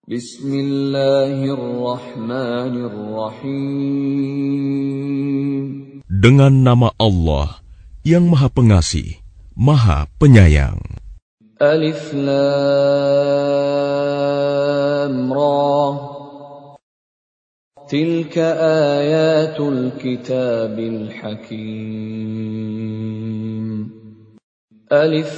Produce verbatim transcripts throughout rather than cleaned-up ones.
Bismillahirrahmanirrahim. Dengan nama Allah yang Maha Pengasih, Maha Penyayang. Alif Lam Ra. Tilka ayatul kitabil hakim. Alif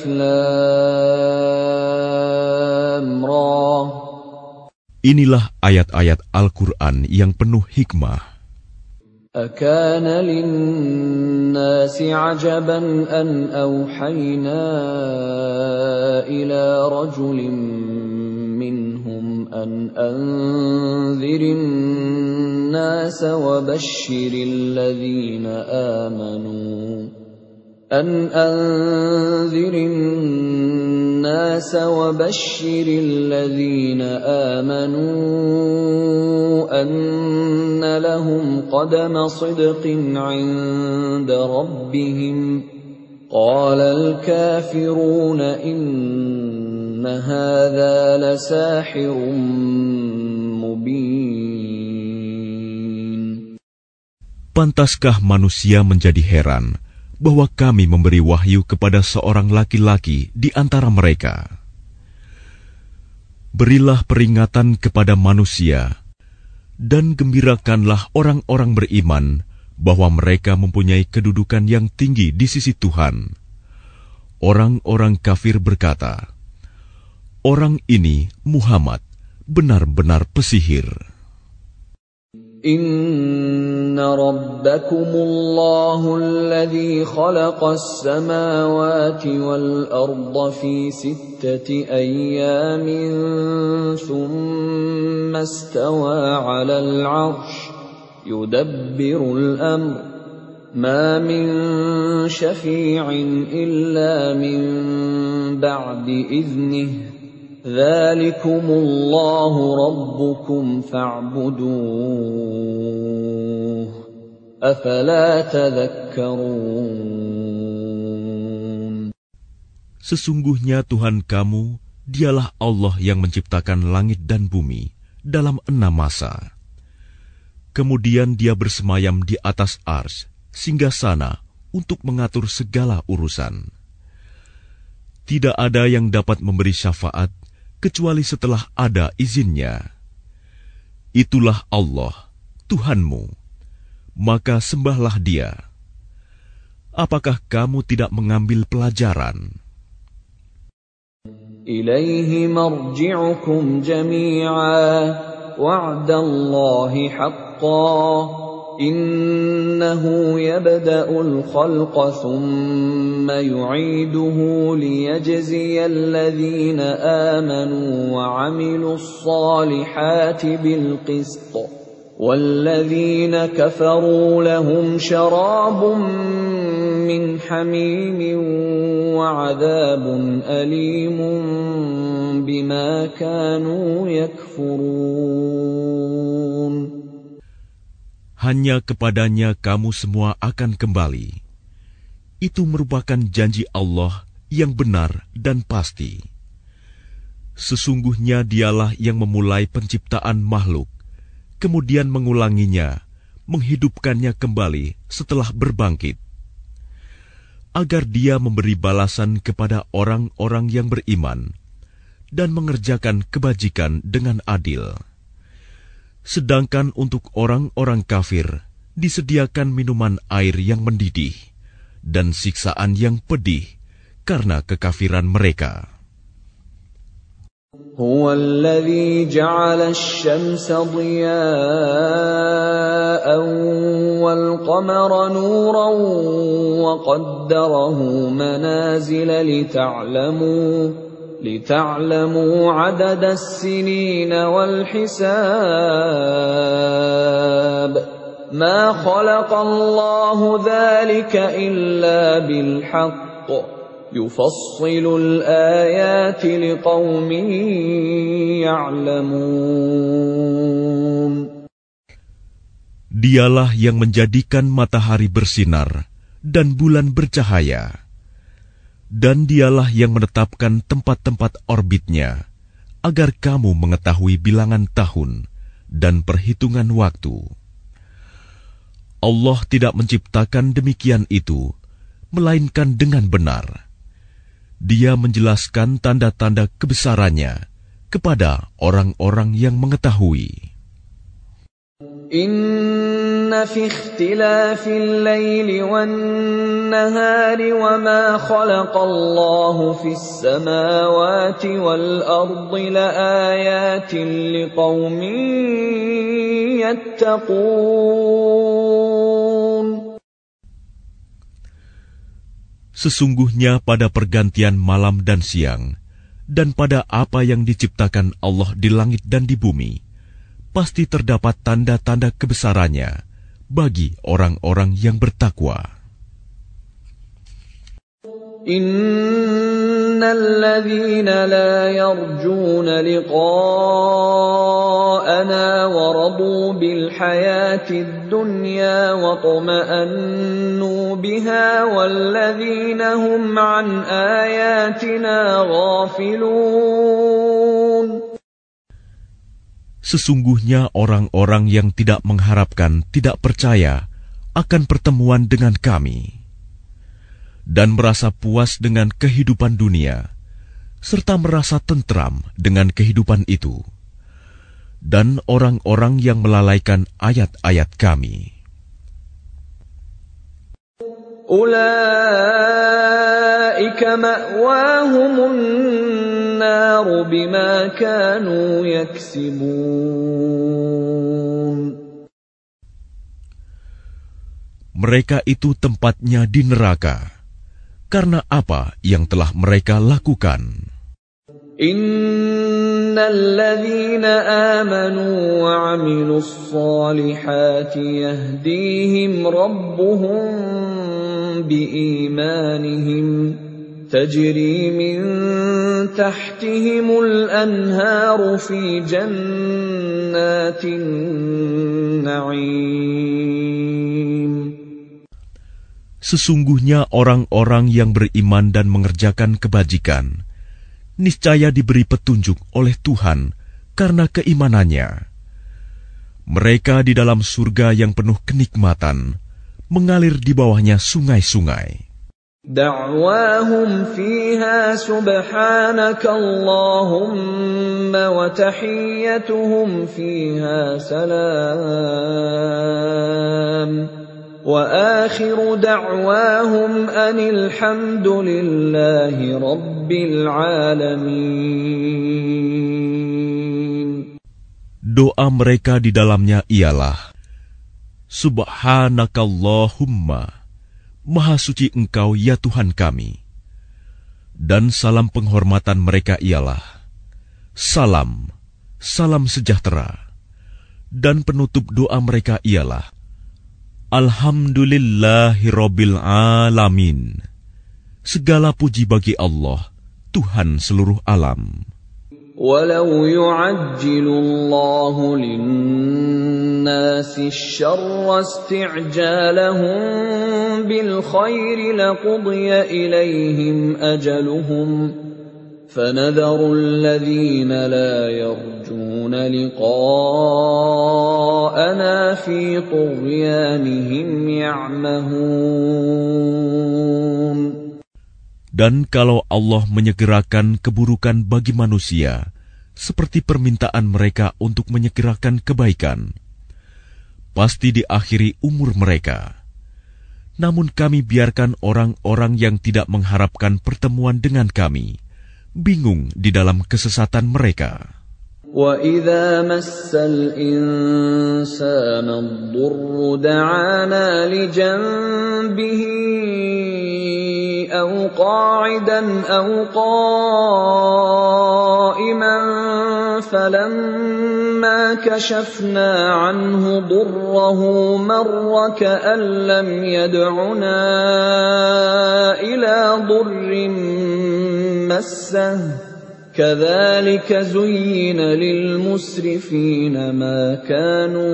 Lam Ra. Inilah ayat-ayat Al-Quran yang penuh hikmah. أكان للناس عجبا أن أوحينا إلى رجل منهم أن أنذر الناس وبشر الذين آمنوا أن أنذر الناس وبشر الذين آمنوا أن لهم قدم صدق عند ربهم قال الكافرون إن هذا لساحر مبين. Pantaskah manusia menjadi heran bahwa kami memberi wahyu kepada seorang laki-laki di antara mereka? Berilah peringatan kepada manusia, dan gembirakanlah orang-orang beriman bahwa mereka mempunyai kedudukan yang tinggi di sisi Tuhan. Orang-orang kafir berkata, orang ini Muhammad benar-benar pesihir. Inna rabbakumullahu alladhi khalaqas samawati wal arda fi sittati ayyamin thumma istawa 'alal 'arsy yudabbirul amr ma min syafi'in illa min ba'di idhnihi Dzalikumullahu rabbukum fa'buduh. Afala tadhakkarun. Sesungguhnya Tuhan kamu, dialah Allah yang menciptakan langit dan bumi dalam enam masa. Kemudian dia bersemayam di atas arsy, singgasana untuk mengatur segala urusan. Tidak ada yang dapat memberi syafaat kecuali setelah ada izinnya. Itulah Allah, Tuhanmu, maka sembahlah Dia. Apakah kamu tidak mengambil pelajaran? Ilaihi marji'ukum jami'a wa'dallahi haqqan innahu yabda'ul khalqa thumma yu'iduhu liyajziyal ladhina amanu wa 'amilus salihati bil qist walladhina kafaru lahum syarabun min hamimin wa 'adabun alimun bima kanu yakfurun. Hanya kepadanya kamu semua akan kembali. Itu merupakan janji Allah yang benar dan pasti. Sesungguhnya Dialah yang memulai penciptaan makhluk, kemudian mengulanginya, menghidupkannya kembali setelah berbangkit, agar Dia memberi balasan kepada orang-orang yang beriman dan mengerjakan kebajikan dengan adil. Sedangkan untuk orang-orang kafir disediakan minuman air yang mendidih dan siksaan yang pedih karena kekafiran mereka. Huwa alladhi ja'ala asy-syamsa diya'an wal qamara nuran wa qaddarahu manazila lita'lamu لِتَعْلَمُوا عَدَدَ السِّنِينَ وَالْحِسَابَ مَا خَلَقَ اللَّهُ ذَلِكَ إِلَّا بِالْحَقِّ يُفَصِّلُ الْآيَاتِ لِقَوْمٍ يَعْلَمُونَ. Dialah yang menjadikan matahari bersinar dan bulan bercahaya. Dan Dialah yang menetapkan tempat-tempat orbitnya agar kamu mengetahui bilangan tahun dan perhitungan waktu. Allah tidak menciptakan demikian itu, melainkan dengan benar. Dia menjelaskan tanda-tanda kebesarannya kepada orang-orang yang mengetahui. Inna fi ikhtilafil laili wan nahari wa ma khalaqallahu fis samawati wal ardi laayatin liqaumin yattaqun. Sesungguhnya pada pergantian malam dan siang, dan pada apa yang diciptakan Allah di langit dan di bumi, pasti terdapat tanda-tanda kebesarannya bagi orang-orang yang bertakwa. Innal ladzina la yarjuna liqa'ana wa radu bil hayatid dunya wa tuma'annu biha wal ladzina hum an ayatina ghafilun. Sesungguhnya orang-orang yang tidak mengharapkan, tidak percaya akan pertemuan dengan kami, dan merasa puas dengan kehidupan dunia, serta merasa tentram dengan kehidupan itu, dan orang-orang yang melalaikan ayat-ayat kami. Ulaika ma'wahumun naru bima kanu yaksibun. Mereka itu tempatnya di neraka karena apa yang telah mereka lakukan. Innal ladzina amanu wa 'amilus solihati yahdihim rabbuhum biimanihim tajri min tahtihimul anharu fi jannatin na'im. Sesungguhnya orang-orang yang beriman dan mengerjakan kebajikan, niscaya diberi petunjuk oleh Tuhan karena keimanannya. Mereka di dalam surga yang penuh kenikmatan, mengalir di bawahnya sungai-sungai. Da'wahum fiha subhanaka Allahumma wa tahiyyatuhum fiha salam. Wa akhiru da'wahum anil hamdulillahi rabbil alamin. Doa mereka di dalamnya ialah, Subhanakallahumma, Maha suci Engkau ya Tuhan kami. Dan salam penghormatan mereka ialah, Salam, salam sejahtera. Dan penutup doa mereka ialah, Alhamdulillahirabbil alamin. Segala puji bagi Allah, Tuhan seluruh alam. Walau yu'ajjilu Allahu lin-nasi asy-syarra isti'jalahum bil khairi laqudiya ilaihim ajaluhum fanadharu alladhina la yarjuna liqa'ana fi tughyanihim ya'mahun. Dan kalau Allah menyegerakan keburukan bagi manusia, seperti permintaan mereka untuk menyegerakan kebaikan, pasti diakhiri umur mereka. Namun kami biarkan orang-orang yang tidak mengharapkan pertemuan dengan kami bingung di dalam kesesatan mereka. وَإِذَا مَسَّ الْإِنسَانَ الضُّرُّ دَعَانَا لِجَنبِهِ أَوْ قَاعِدًا أَوْ قَائِمًا فَلَمَّا كَشَفْنَا عَنْهُ ضُرَّهُ مَرَّ كَأَن لَّمْ يَدْعُنَا إِلَى ضُرٍّ مَّسَّهُ كَذَلِكَ زُيِّنَ لِلْمُسْرِفِينَ مَا كَانُوا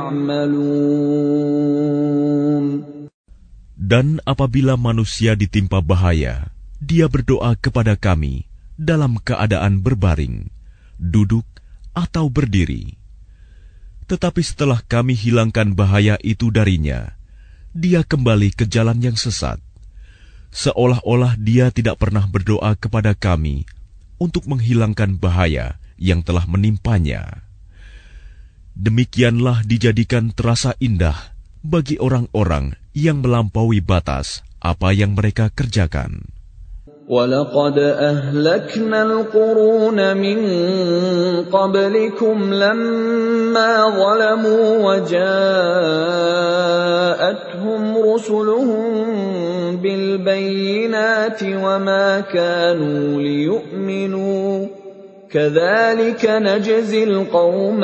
يَعْمَلُونَ. Dan apabila manusia ditimpa bahaya, dia berdoa kepada kami dalam keadaan berbaring, duduk, atau berdiri. Tetapi setelah kami hilangkan bahaya itu darinya, dia kembali ke jalan yang sesat, seolah-olah dia tidak pernah berdoa kepada kami untuk menghilangkan bahaya yang telah menimpanya. Demikianlah dijadikan terasa indah bagi orang-orang yang melampaui batas apa yang mereka kerjakan. وَلَقَدْ أَهْلَكْنَا الْقُرُونَ مِنْ قَبْلِكُمْ لَمَّا ظَلَمُوا وَجَاءَتْهُمْ رُسُلُهُم بِالْبَيِّنَاتِ وَمَا كَانُوا لِيُؤْمِنُوا كَذَلِكَ نَجْزِي الْقَوْمَ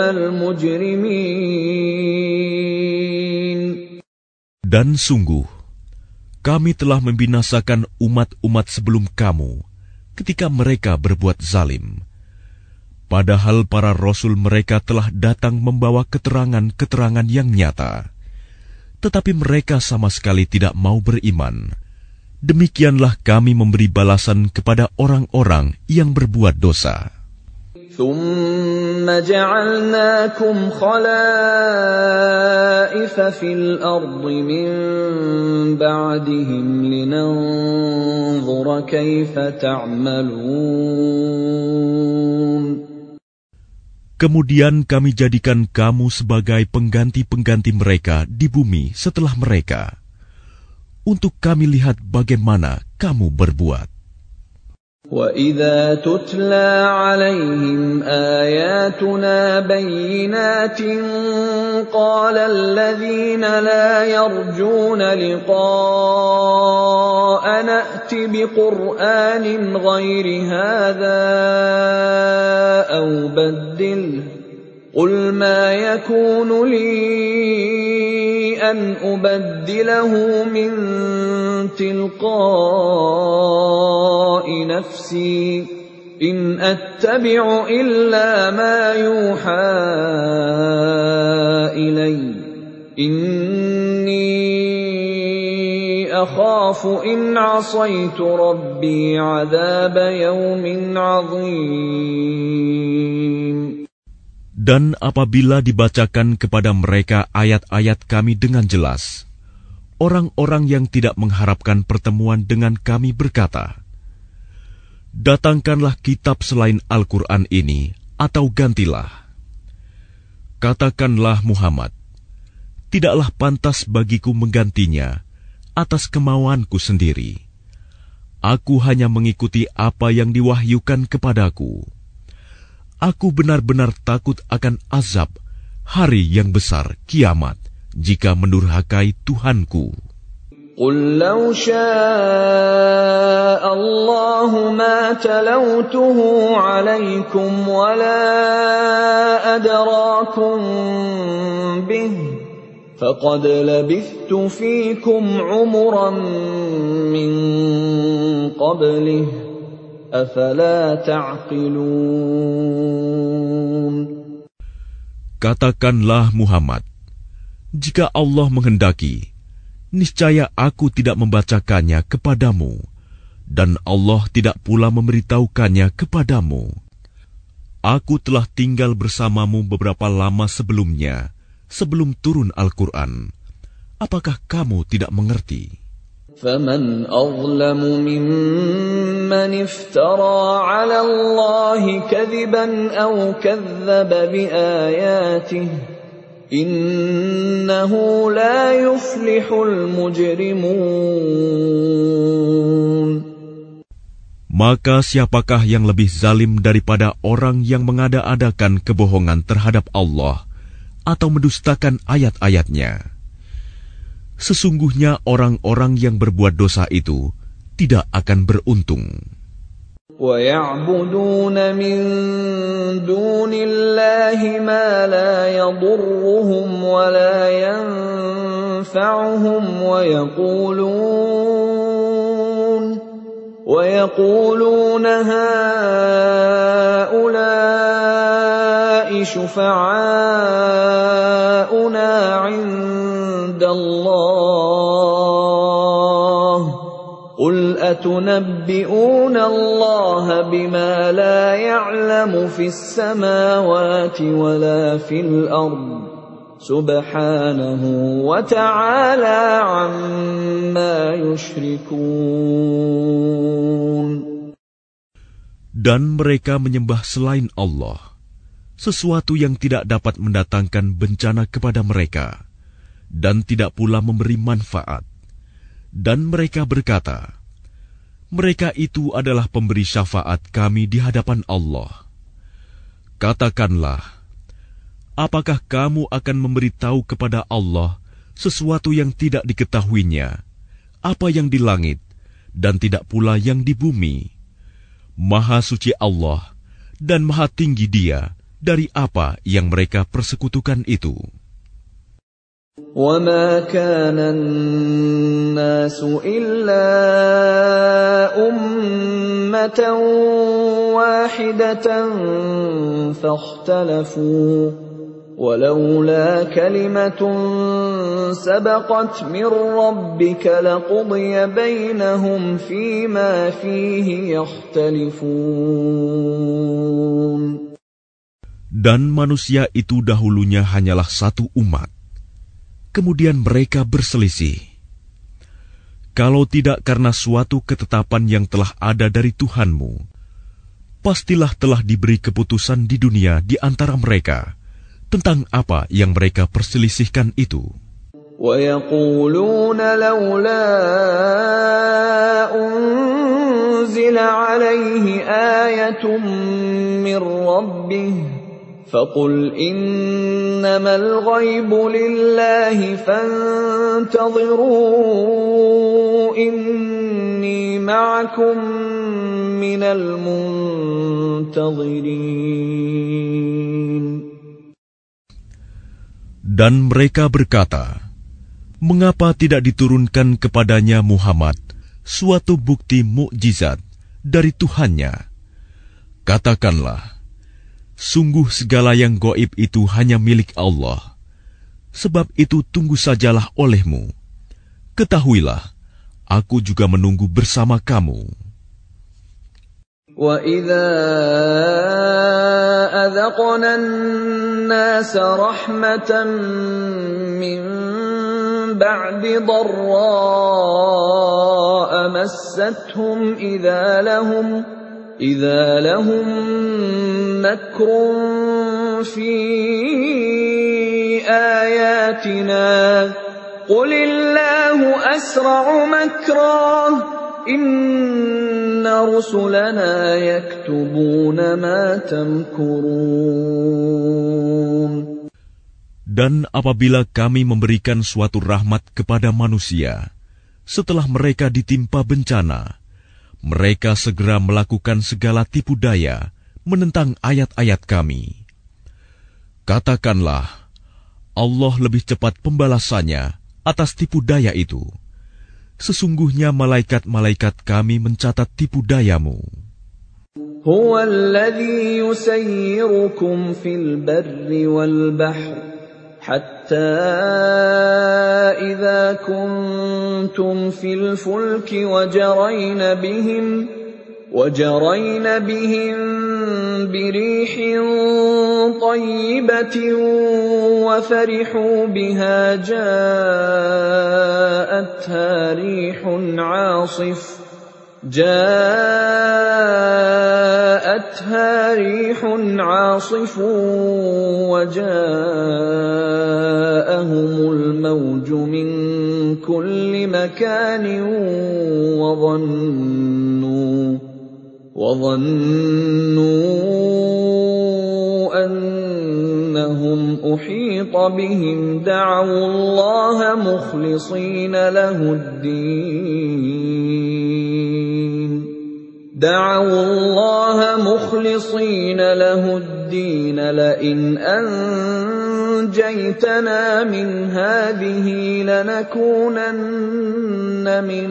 الْمُجْرِمِينَ. Dan sungguh, kami telah membinasakan umat-umat sebelum kamu ketika mereka berbuat zalim. Padahal para rasul mereka telah datang membawa keterangan-keterangan yang nyata. Tetapi mereka sama sekali tidak mau beriman. Demikianlah kami memberi balasan kepada orang-orang yang berbuat dosa. ثُمَّ جَعَلْنَاكُمْ خَلَائِفَ فِي الْأَرْضِ مِنْ بَعْدِهِمْ لِنَنْظُرَ كَيْفَ تَعْمَلُونَ. Kemudian kami jadikan kamu sebagai pengganti-pengganti mereka di bumi setelah mereka, untuk kami lihat bagaimana kamu berbuat. وَإِذَا تُتْلَى عَلَيْهِمْ آيَاتُنَا بَيِّنَاتٍ قَالَ الَّذِينَ لَا يَرْجُونَ لِقَاءَنَا ائْتِ بِقُرْآنٍ غَيْرِ هَذَا أَوْ بَدِّلْهُ قُلْ مَا يَكُونُ لِي أَنْ أُبَدِّلَهُ مِنْ تِلْقَاءِ نَفْسِي إِنْ أَتَّبِعُ إِلَّا مَا يُوحَى إِلَيَّ إِنِّي أَخَافُ إِنْ عَصَيْتُ رَبِّي عَذَابَ يَوْمٍ عَظِيمٍ. Dan apabila dibacakan kepada mereka ayat-ayat kami dengan jelas, orang-orang yang tidak mengharapkan pertemuan dengan kami berkata, "Datangkanlah kitab selain Al-Quran ini, atau gantilah." Katakanlah Muhammad, "Tidaklah pantas bagiku menggantinya atas kemauanku sendiri. Aku hanya mengikuti apa yang diwahyukan kepadaku. Aku benar-benar takut akan azab hari yang besar kiamat jika mendurhakai Tuhanku." قُل لَّوْ شَاءَ اللَّهُ مَا تَلَوْتُهُ عَلَيْكُمْ وَلَا أَدْرَاكُم بِهِ فَقَدْ لَبِثْتُ فِيكُمْ عُمُرًا مِّن قَبْلِهِ أَفَلَا تَعْقِلُونَ. Katakanlah Muhammad, jika Allah menghendaki, niscaya aku tidak membacakannya kepadamu, dan Allah tidak pula memberitahukannya kepadamu. Aku telah tinggal bersamamu beberapa lama sebelumnya, sebelum turun Al-Quran. Apakah kamu tidak mengerti? فَمَنْ أَظْلَمُ مِمَّنِ افْتَرَى عَلَى اللَّهِ كَذِبًا أَوْ كَذَّبَ بِآيَاتِهِ إِنَّهُ لَا يُفْلِحُ الْمُجْرِمُونَ. Maka siapakah yang lebih zalim daripada orang yang mengada-adakan kebohongan terhadap Allah atau mendustakan ayat-ayatnya? Sesungguhnya orang-orang yang berbuat dosa itu tidak akan beruntung. وَيَعْبُدُونَ مِن دُونِ اللَّهِ مَا لَا يَضُرُّهُمْ وَلَا يَنفَعُهُمْ وَيَقُولُونَ وَيَقُولُونَ هَؤُلَاءِ شُفَعَاؤُنَا عِندَ اللَّهِ قُلْ أتنبئون الله بما لا يعلم في السماوات ولا في الأرض سبحانه وتعالى عما يشركون. Dan mereka menyembah selain Allah sesuatu yang tidak dapat mendatangkan bencana kepada mereka dan tidak pula memberi manfaat. Dan mereka berkata, mereka itu adalah pemberi syafaat kami di hadapan Allah. Katakanlah, apakah kamu akan memberitahu kepada Allah sesuatu yang tidak diketahuinya, apa yang di langit dan tidak pula yang di bumi? Maha suci Allah dan maha tinggi Dia dari apa yang mereka persekutukan itu. وَمَا كَانَ النَّاسُ إِلَّا أُمَّةً وَاحِدَةً فَاخْتَلَفُوا وَلَوْلَا كَلِمَةٌ سَبَقَتْ مِنْ رَبِّكَ لَقُضِيَ بَيْنَهُمْ فِيمَا فِيهِ يَخْتَلِفُونَ. Dan manusia itu dahulunya hanyalah satu umat. Kemudian mereka berselisih. Kalau tidak karena suatu ketetapan yang telah ada dari Tuhanmu, pastilah telah diberi keputusan di dunia di antara mereka tentang apa yang mereka perselisihkan itu. وَيَقُولُونَ لَوْلَا أُنْزِلَ عَلَيْهِ آيَةٌ مِّن رَّبِّهِ فَقُلْ إِنَّمَا الْغَيْبُ لِلَّهِ فَانْتَظِرُوا إِنِّي مَعَكُمْ مِنَ الْمُنْتَظِرِينَ. Dan mereka berkata, mengapa tidak diturunkan kepadanya Muhammad suatu bukti mukjizat dari Tuhannya? Katakanlah, sungguh segala yang gaib itu hanya milik Allah. Sebab itu tunggu sajalah olehmu. Ketahuilah, aku juga menunggu bersama kamu. وَإِذَا أَذَقْنَا النَّاسَ رَحْمَةً مِّن بَعْدِ ضَرَّاءَ مَسَّتْهُمْ إِذَا لَهُمْ إِذَا لَهُمْ مَكْرٌ فِي آيَاتِنَا قُلِ اللَّهُ أَسْرَعُ مَكْرًا إِنَّ رُسُلَنَا يَكْتُبُونَ مَا تَمْكُرُونَ. Dan apabila kami memberikan suatu rahmat kepada manusia, setelah mereka ditimpa bencana, mereka segera melakukan segala tipu daya menentang ayat-ayat kami. Katakanlah, Allah lebih cepat pembalasannya atas tipu daya itu. Sesungguhnya malaikat-malaikat kami mencatat tipu dayamu. Huwa alladhi yusayyirukum fil barri wal bahri hatta idza kuntum fil fulki wajarayna bihim wajarayna bihim birīḥin طayyibatin wa fariḥū bihā jā'atha rīḥun 'āṣif جاءتها ريح عاصف وجاءهم الموج من كل مكان وظنوا وظنوا أنهم أحيط بهم دعوا الله مخلصين له الدين دعوا الله مخلصين له الدين لئن أنجيتنا من هذه لنكونن من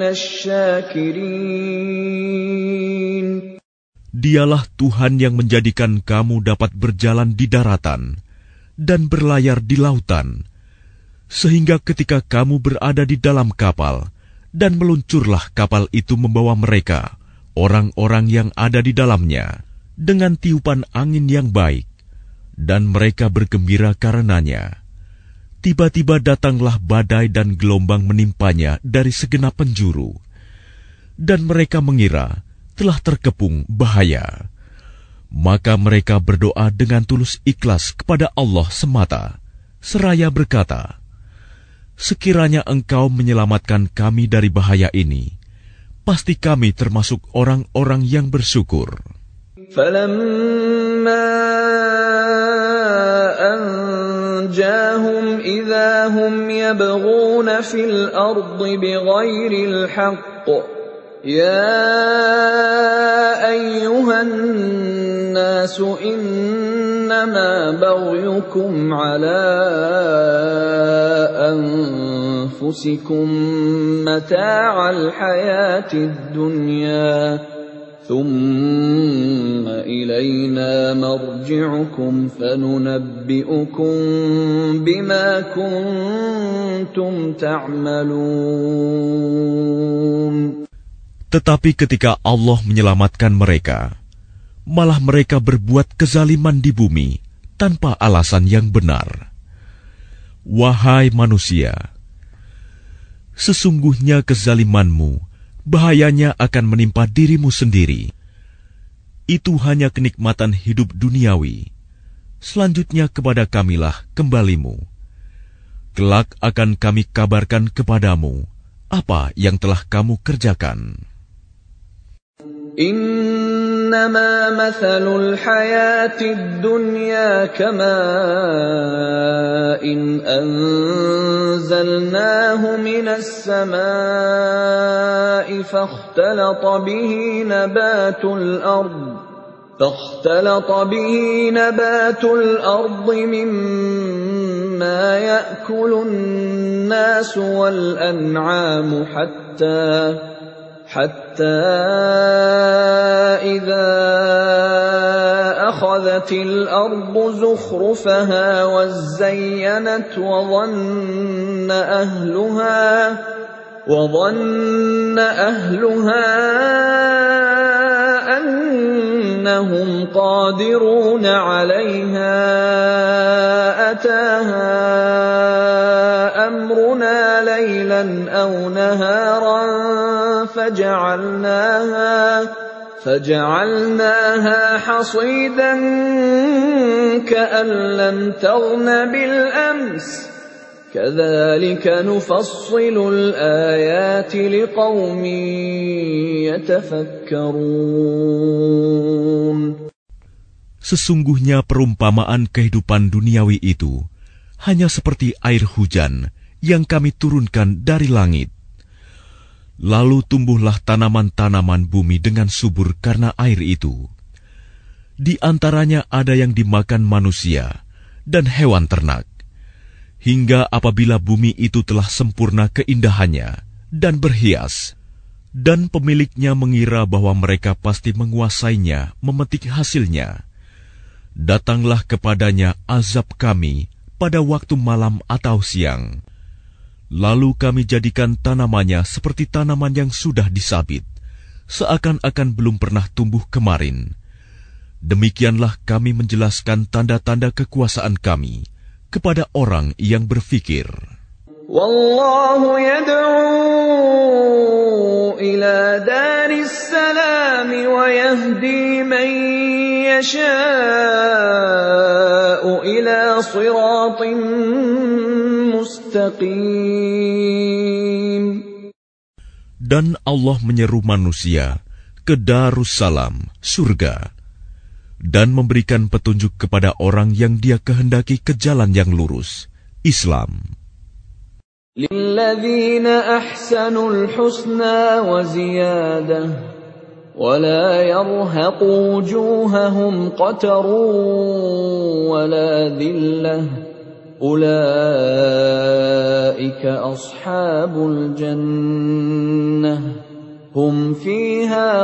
الشاكرين. Dialah Tuhan yang menjadikan kamu dapat berjalan di daratan dan berlayar di lautan, sehingga ketika kamu berada di dalam kapal dan meluncurlah kapal itu membawa mereka, orang-orang yang ada di dalamnya, dengan tiupan angin yang baik, dan mereka bergembira karenanya. Tiba-tiba datanglah badai dan gelombang menimpanya dari segenap penjuru, dan mereka mengira telah terkepung bahaya. Maka mereka berdoa dengan tulus ikhlas kepada Allah semata, seraya berkata, "Sekiranya Engkau menyelamatkan kami dari bahaya ini, pasti kami termasuk orang-orang yang bersyukur." فَلَمَّا أَنْجَاهُمْ إِذَا هُمْ يَبْغُونَ فِي الْأَرْضِ بِغَيْرِ الْحَقِّ يَا أَيُّهَا النَّاسُ إِنَّمَا بَغْيُكُمْ عَلَى أَنفُسِكُمْ مَتَاعَ الْحَيَاةِ الدُّنْيَا ثُمَّ إِلَيْنَا مَرْجِعُكُمْ فَنُنَبِّئُكُم بِمَا كُنتُمْ تَعْمَلُونَ. Tetapi ketika Allah menyelamatkan mereka, malah mereka berbuat kezaliman di bumi tanpa alasan yang benar. Wahai manusia, sesungguhnya kezalimanmu bahayanya akan menimpa dirimu sendiri. Itu hanya kenikmatan hidup duniawi. Selanjutnya kepada kamilah kembalimu. Kelak akan kami kabarkan kepadamu apa yang telah kamu kerjakan. إنما مثل الحياة الدنيا كماء إن أنزلناه من السماء فاختلط به نبات الأرض فاختلط به نبات الأرض مما يأكل الناس والأنعام حتى حتى إذا أخذت الأرض زخرفها وزينت وظن أهلها وظن أهلها أنهم قادرون عليها أتاها أمرنا ليلا أو نهارا فجعلناها فجعلناها حصيدا كأن لم تغن بالأمس كذلك نفصل الآيات لقوم يتفكرون. Sesungguhnya perumpamaan kehidupan duniawi itu hanya seperti air hujan yang kami turunkan dari langit. Lalu tumbuhlah tanaman-tanaman bumi dengan subur karena air itu. Di antaranya ada yang dimakan manusia dan hewan ternak. Hingga apabila bumi itu telah sempurna keindahannya dan berhias, dan pemiliknya mengira bahwa mereka pasti menguasainya, memetik hasilnya, datanglah kepadanya azab kami pada waktu malam atau siang. Lalu kami jadikan tanamannya seperti tanaman yang sudah disabit, seakan-akan belum pernah tumbuh kemarin. Demikianlah kami menjelaskan tanda-tanda kekuasaan kami kepada orang yang berfikir. Wallahu yad'u ila daris salam wa yahdi man yasha'u ila siratin mustaqim. Dan Allah menyeru manusia ke Darussalam, surga, dan memberikan petunjuk kepada orang yang Dia kehendaki ke jalan yang lurus, Islam. Lilladzina ahsanul husna wa ziyadah wa la yarhaqu wujuhahum qatarun wa la dhillah ulaika ashabul jannah hum fiha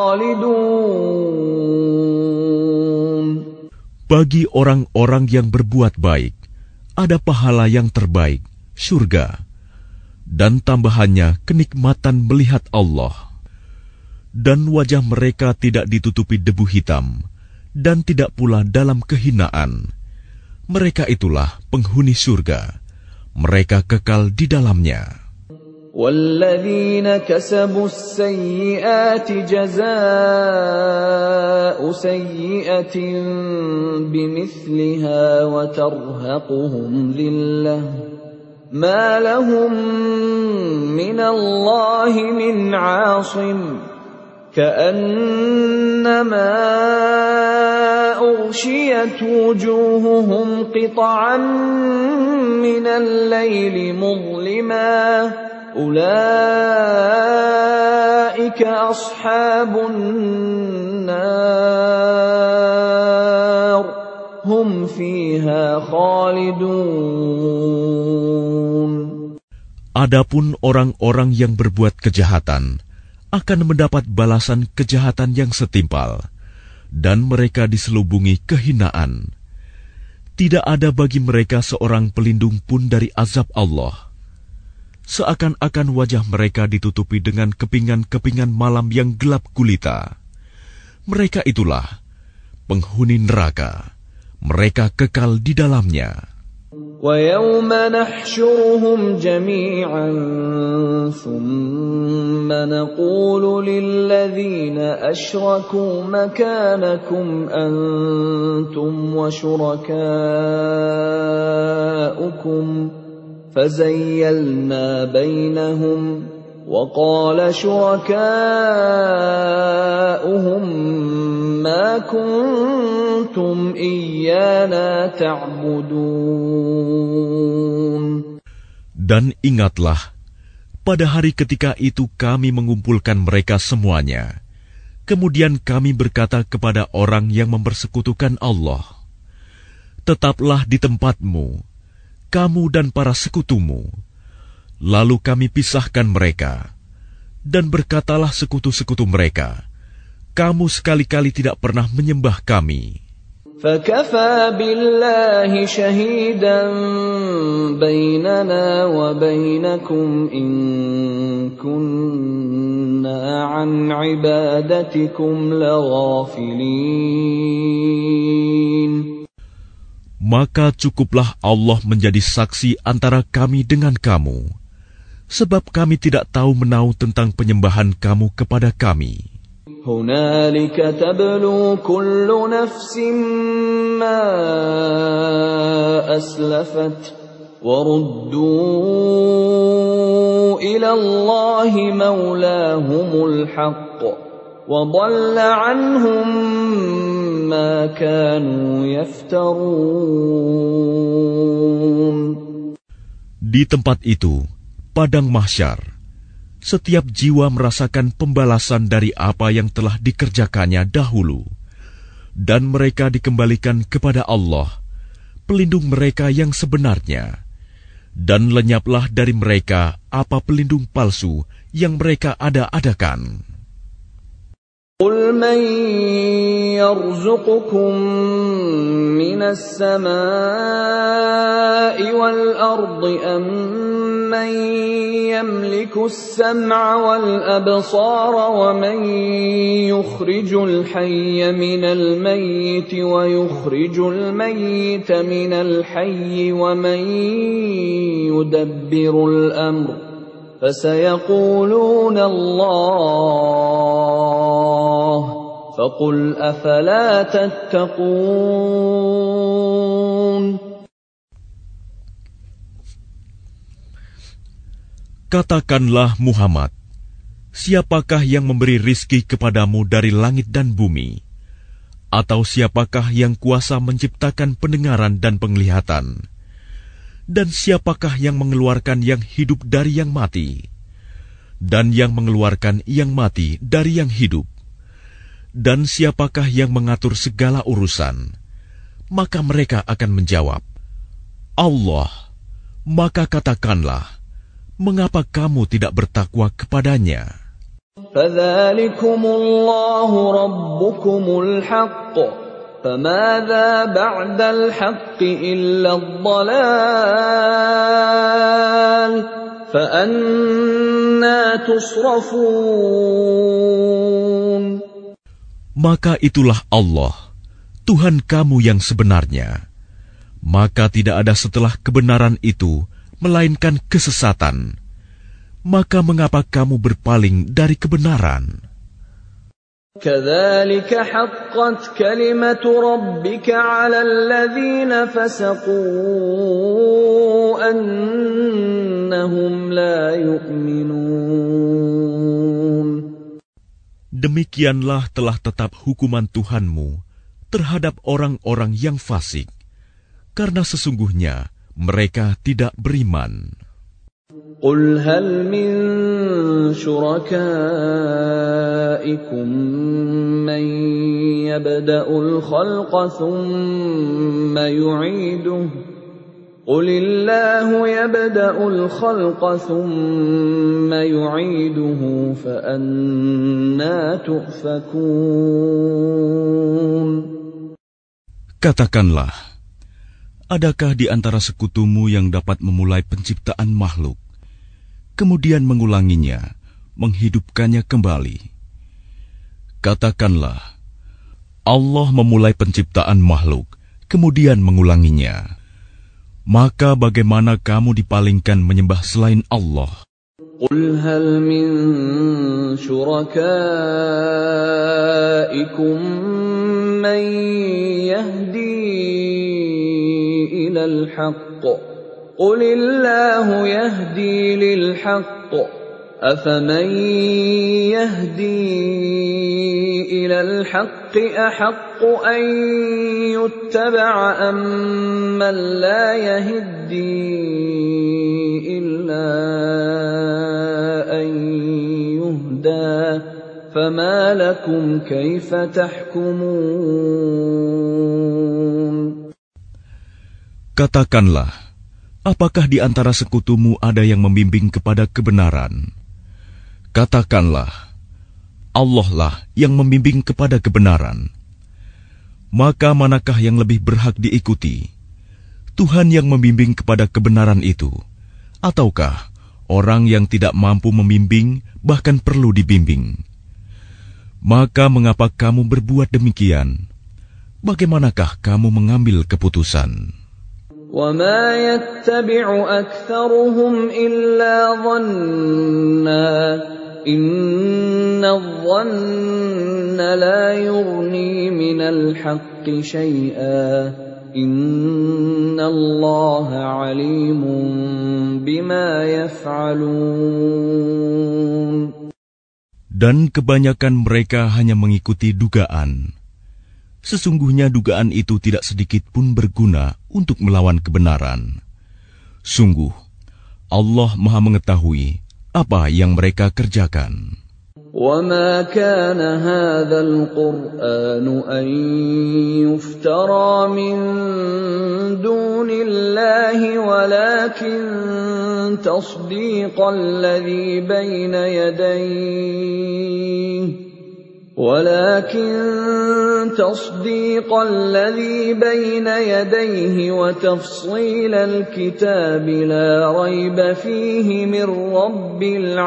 khalidun. Bagi orang-orang yang berbuat baik, ada pahala yang terbaik, surga. dan tambahannya kenikmatan melihat Allah. Dan wajah mereka tidak ditutupi debu hitam, dan tidak pula dalam kehinaan. Mereka itulah penghuni surga. Mereka kekal di dalamnya. وَالَّذِينَ كَسَبُوا السَّيِّئَاتِ جَزَاءُ سَيِّئَةٍ بِمِثْلِهَا وَتَرْهَقُهُمْ ذِلَّةٌ مَا لَهُم مِّنَ اللَّهِ مِنْ عَاصِمٍ كَأَنَّمَا أُغْشِيَتْ وُجُوهُهُمْ قِطَعًا مِّنَ اللَّيْلِ مُظْلِمًا أُولَئِكَ أَصْحَابُ النَّارِ هُمْ فِيهَا خَالِدُونَ. Adapun orang-orang yang berbuat kejahatan akan mendapat balasan kejahatan yang setimpal, dan mereka diselubungi kehinaan. Tidak ada bagi mereka seorang pelindung pun dari azab Allah. Seakan-akan wajah mereka ditutupi dengan kepingan-kepingan malam yang gelap gulita. Mereka itulah penghuni neraka. Mereka kekal di dalamnya. وَيَوْمَ نَحْشُرُهُمْ جَمِيعًا ثُمَّ نَقُولُ لِلَّذِينَ أَشْرَكُوا مَكَانَكُمْ أَنْتُمْ وَشُرَكَاؤُكُمْ فَزَيَّلْنَا بَيْنَهُمْ وَقَالَ شُرَكَاؤُهُمْ مَا كُنْتُمْ إِيَّانَا تَعْبُدُونَ. Dan ingatlah, pada hari ketika itu kami mengumpulkan mereka semuanya. Kemudian kami berkata kepada orang yang mempersekutukan Allah, tetaplah di tempatmu, kamu dan para sekutumu. Lalu kami pisahkan mereka, dan berkatalah sekutu-sekutu mereka, kamu sekali-kali tidak pernah menyembah kami. فَكَفَى بِاللَّهِ شَهِيدًا بَيْنَنَا وَبَيْنَكُمْ إِن كُنَّا عَنْ عِبَادَتِكُمْ لَغَافِلِينَ. Maka cukuplah Allah menjadi saksi antara kami dengan kamu, sebab kami tidak tahu menau tentang penyembahan kamu kepada kami. هُنَالِكَ تَبْلُو كُلُّ نَفْسٍ مَّا أَسْلَفَتْ وَرُدُّوا إِلَى اللَّهِ مَوْلَاهُمُ الْحَقِّ وَضَلَّ عَنْهُم مَّا كَانُوا يَفْتَرُونَ. Di tempat itu, padang mahsyar, setiap jiwa merasakan pembalasan dari apa yang telah dikerjakannya dahulu, dan mereka dikembalikan kepada Allah, pelindung mereka yang sebenarnya, dan lenyaplah dari mereka apa pelindung palsu yang mereka ada-adakan. قُلْ مَنْ يَرْزُقُكُمْ مِنَ السَّمَاءِ وَالْأَرْضِ أَمَّنْ يَمْلِكُ السَّمْعَ وَالْأَبْصَارَ وَمَنْ يُخْرِجُ الْحَيَّ مِنَ الْمَيِّتِ وَيُخْرِجُ الْمَيِّتَ مِنَ الْحَيِّ وَمَنْ يُدَبِّرُ الْأَمْرَ فَسَيَقُولُونَ اللَّهُ فَقُلْ أَفَلَا تَتَّقُونَ. Katakanlah Muhammad, siapakah yang memberi rizki kepadamu dari langit dan bumi? Atau siapakah yang kuasa menciptakan pendengaran dan penglihatan? Dan siapakah yang mengeluarkan yang hidup dari yang mati? Dan yang mengeluarkan yang mati dari yang hidup? Dan siapakah yang mengatur segala urusan? Maka mereka akan menjawab, Allah. Maka katakanlah, mengapa kamu tidak bertakwa kepadanya? فَذَلِكُمُ اللَّهُ رَبُّكُمُ الْحَقُّ فَمَاذَا بَعْدَ الْحَقِّ إِلَّا الضَّلَالُ فأنى تصرفون. Maka itulah Allah, Tuhan kamu yang sebenarnya. Maka tidak ada setelah kebenaran itu, melainkan kesesatan. Maka mengapa kamu berpaling dari kebenaran? كذلك حقت كلمة ربك على الذين فسقوا أنهم لا يؤمنون. Demikianlah telah tetap hukuman Tuhanmu terhadap orang-orang yang fasik, karena sesungguhnya mereka tidak beriman. قل هل من شركائكم من يبدأ الخلق ثم يعيده قل الله يبدأ الخلق ثم يعيده فأنى تؤفكون. Katakanlah, adakah di antara sekutumu yang dapat memulai penciptaan makhluk, kemudian mengulanginya, menghidupkannya kembali? Katakanlah, Allah memulai penciptaan makhluk, kemudian mengulanginya. Maka bagaimana kamu dipalingkan menyembah selain Allah? قل هل من شركائكم من يهدي إلى الحق قل الله يهدي للحق أفمن يهدي إلى الحق أحق أن يتبع أم من لا يهدي إلا أن يهدى فما لكم كيف تحكمون. Katakanlah, apakah di antara sekutumu ada yang membimbing kepada kebenaran? Katakanlah, Allah lah yang membimbing kepada kebenaran. Maka manakah yang lebih berhak diikuti? Tuhan yang membimbing kepada kebenaran itu, ataukah orang yang tidak mampu membimbing bahkan perlu dibimbing? Maka mengapa kamu berbuat demikian? Bagaimanakah kamu mengambil keputusan? وَمَا يَتَّبِعُ أَكْثَرُهُمْ إِلَّا ظَنًّا إِنَّ الظَّنَّ لَا يُغْنِي مِنَ الْحَقِّ شَيْئًا إِنَّ اللَّهَ عَلِيمٌ بِمَا يَفْعَلُونَ. Dan kebanyakan mereka hanya mengikuti dugaan. Sesungguhnya dugaan itu tidak sedikit pun berguna untuk melawan kebenaran. Sungguh, Allah Maha mengetahui apa yang mereka kerjakan. وَمَا كَانَ هَذَا الْقُرْآنُ أَن يُفْتَرَى مِن دُونِ اللَّهِ وَلَكِن تَصْدِيقَ الَّذِي بَيْنَ يَدَيْهِ ولكن تصديق الذي بين يديه وتفصيل الكتاب لا ريب فيه من رب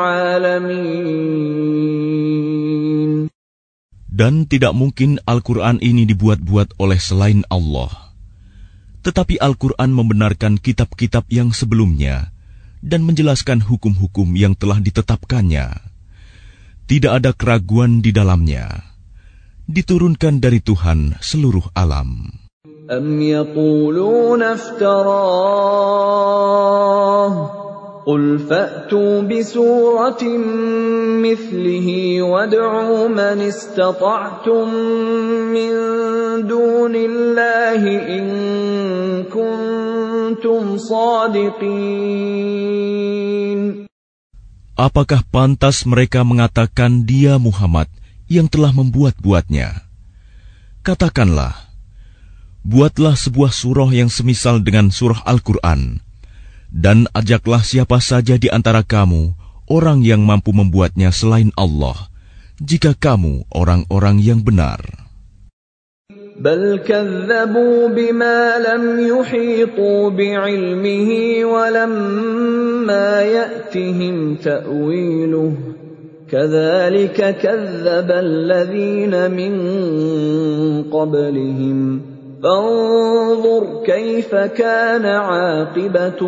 العالمين. Dan tidak mungkin Al-Quran ini dibuat-buat oleh selain Allah. Tetapi Al-Quran membenarkan kitab-kitab yang sebelumnya dan menjelaskan hukum-hukum yang telah ditetapkannya. Tidak ada keraguan di dalamnya. Diturunkan dari Tuhan seluruh alam. Am yaquluna iftarah Qul fa'tu bisuratin mithlihi wad'u man istata'tum min dunillahi in kuntum sadiqin. Apakah pantas mereka mengatakan dia Muhammad yang telah membuat-buatnya? Katakanlah, buatlah sebuah surah yang semisal dengan surah Al-Quran, dan ajaklah siapa saja di antara kamu, orang yang mampu membuatnya selain Allah, jika kamu orang-orang yang benar. بل كذبوا بما لم يحيطوا بعلمه ولما يأتهم تأويله كذلك كذب الذين من قبلهم فانظر كيف كان عاقبة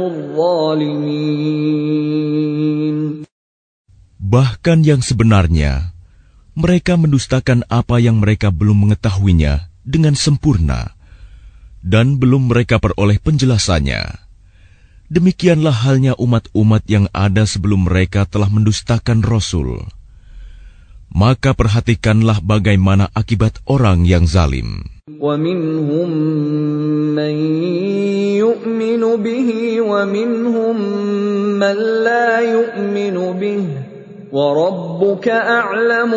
الظالمين. Bahkan yang sebenarnya, mereka mendustakan apa yang mereka belum mengetahuinya dengan sempurna, dan belum mereka peroleh penjelasannya. Demikianlah halnya umat-umat yang ada sebelum mereka telah mendustakan Rasul. Maka perhatikanlah bagaimana akibat orang yang zalim. وَمِنْهُمْ مَنْ يُؤْمِنُ بِهِ وَمِنْهُمْ مَنْ لَا يُؤْمِنُ بِهِ وَرَبُّكَ أَعْلَمُ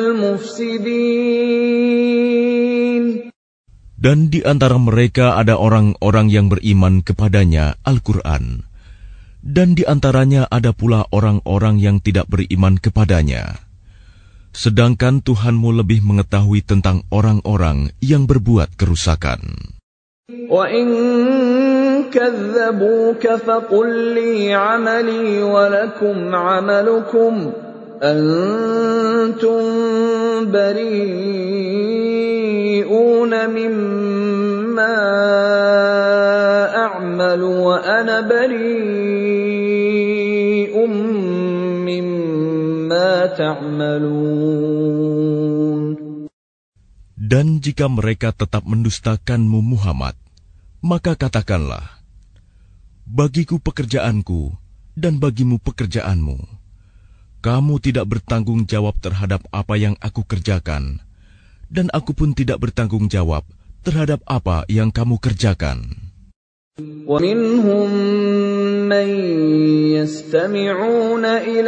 بِالْمُفْسِدِينَ. Dan di antara mereka ada orang-orang yang beriman kepadanya Al-Quran, dan di antaranya ada pula orang-orang yang tidak beriman kepadanya. Sedangkan Tuhanmu lebih mengetahui tentang orang-orang yang berbuat kerusakan. وَإِن كَذَّبُوكَ فَقُلْ لِي عَمَلِي وَلَكُمْ عَمَلُكُمْ أَنْتُمْ بَرِيئُونَ مِمَّا أَعْمَلُ وَأَنَا بَرِيءٌ مِّمَّا تَعْمَلُونَ. Dan jika mereka tetap mendustakanmu Muhammad, maka katakanlah, bagiku pekerjaanku dan bagimu pekerjaanmu. Kamu tidak bertanggung jawab terhadap apa yang aku kerjakan, dan aku pun tidak bertanggung jawab terhadap apa yang kamu kerjakan. وَمِنْهُمْ مَنْ يَسْتَمِعُونَ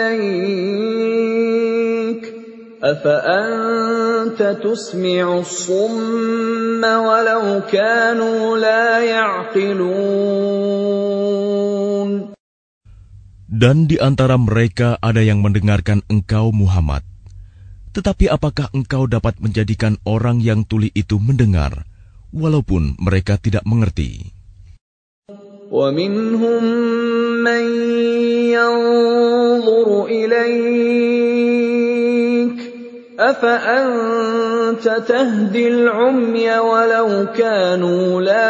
إِلَيْكَ أَفَأَنْتَ تُسْمِعُ الصُّمَّ وَلَوْ كَانُوا لَا يَعْقِلُونَ. Dan di antara mereka ada yang mendengarkan engkau Muhammad. Tetapi apakah engkau dapat menjadikan orang yang tuli itu mendengar, walaupun mereka tidak mengerti? وَمِنْهُمْ مَنْ يَنْظُرُ إِلَيْكَ أَفَأَنْتَ تَهْدِي الْعُمْيَ وَلَوْ كَانُوا لَا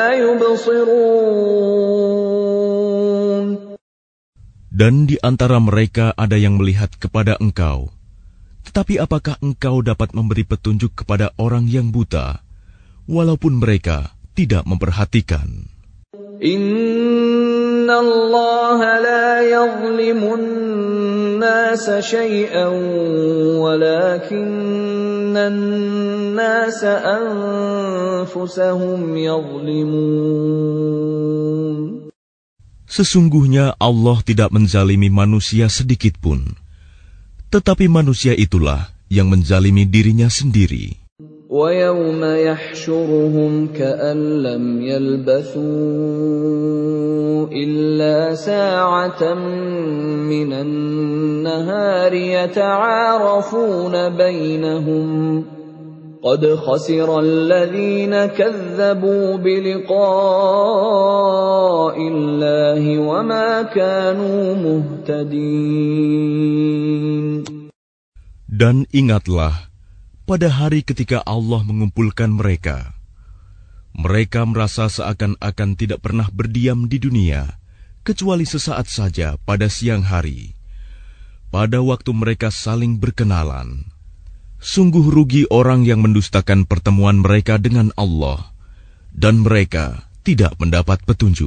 يُبْصِرُونَ. Dan di antara mereka ada yang melihat kepada engkau. Tetapi apakah engkau dapat memberi petunjuk kepada orang yang buta, walaupun mereka tidak memperhatikan? Inna Allah la yazlimun nasa shay'an walakinna an-nasa anfusahum yazlimun. Sesungguhnya Allah tidak menzalimi manusia sedikit pun, tetapi manusia itulah yang menzalimi dirinya sendiri. وَيَوْمَ يَحْشُرُهُمْ كَأَنْ لَمْ يَلْبَثُوا إِلَّا سَاعَةً مِنَ النَّهَارِ يَتَعَارَفُونَ بَيْنَهُمْ قَدْ خَسِرَ الَّذِينَ كَذَّبُوا بِلِقَاءِ اللَّهِ وَمَا كَانُوا مُهْتَدِينَ. Dan ingatlah, pada hari ketika Allah mengumpulkan mereka, mereka merasa seakan-akan tidak pernah berdiam di dunia, kecuali sesaat saja pada siang hari. Pada waktu mereka saling berkenalan, sungguh rugi orang yang mendustakan pertemuan mereka dengan Allah, dan mereka tidak mendapat petunjuk.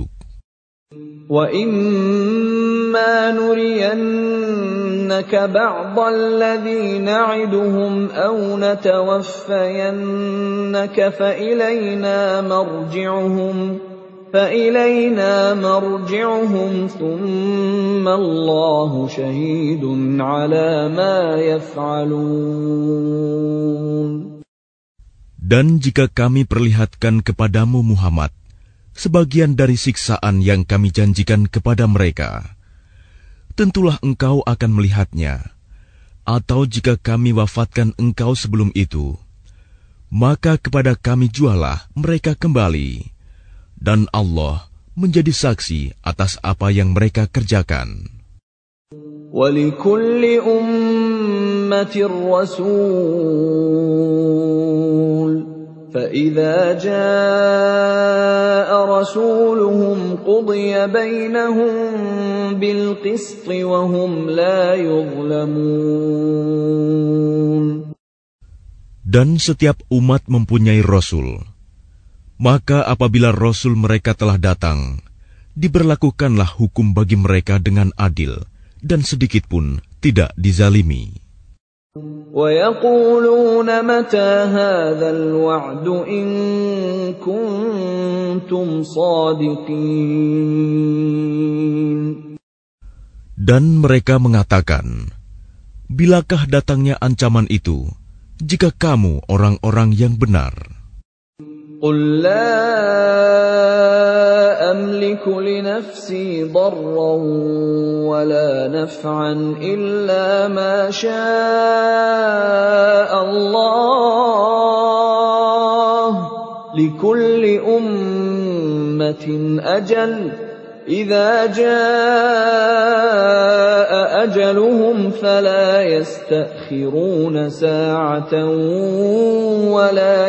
وَإِمَّا نُرِيَنَّكَ بَعْضَ الَّذِي نَعِدُهُمْ أَوْ نَتَوَفَّيَنَّكَ فَإِلَيْنَا مَرْجِعُهُمْ فَإِلَيْنَا مَرْجِعُهُمْ ثُمَّ اللَّهُ شَهِيدٌ عَلَى مَا يَفْعَلُونَ. Dan jika kami perlihatkan kepadamu Muhammad sebagian dari siksaan yang kami janjikan kepada mereka, tentulah engkau akan melihatnya. Atau jika kami wafatkan engkau sebelum itu, maka kepada kami jualah mereka kembali, dan Allah menjadi saksi atas apa yang mereka kerjakan. وَلِكُلِّ أُمَّةٍ رَسُولٌ فَإِذَا جَاءَ رَسُولُهُمْ قُضِيَ بَيْنَهُم بِالْقِسْطِ وَهُمْ لَا يُظْلَمُونَ. Dan setiap umat mempunyai Rasul. Maka apabila Rasul mereka telah datang, diberlakukanlah hukum bagi mereka dengan adil, dan sedikit pun tidak dizalimi. وَيَقُولُونَ مَتَى هَذَا الْوَعْدُ إِن كُنتُمْ صَادِقِينَ. Dan mereka mengatakan, bilakah datangnya ancaman itu, jika kamu orang-orang yang benar? قُل لَّا أَمْلِكُ لِنَفْسِي ضَرًّا وَلَا نَفْعًا إِلَّا مَا شَاءَ اللَّهُ لِكُلِّ أُمَّةٍ أَجَلٌ إِذَا جَاءَ أَجَلُهُمْ فَلَا يَسْتَأْخِرُونَ سَاعَةً وَلَا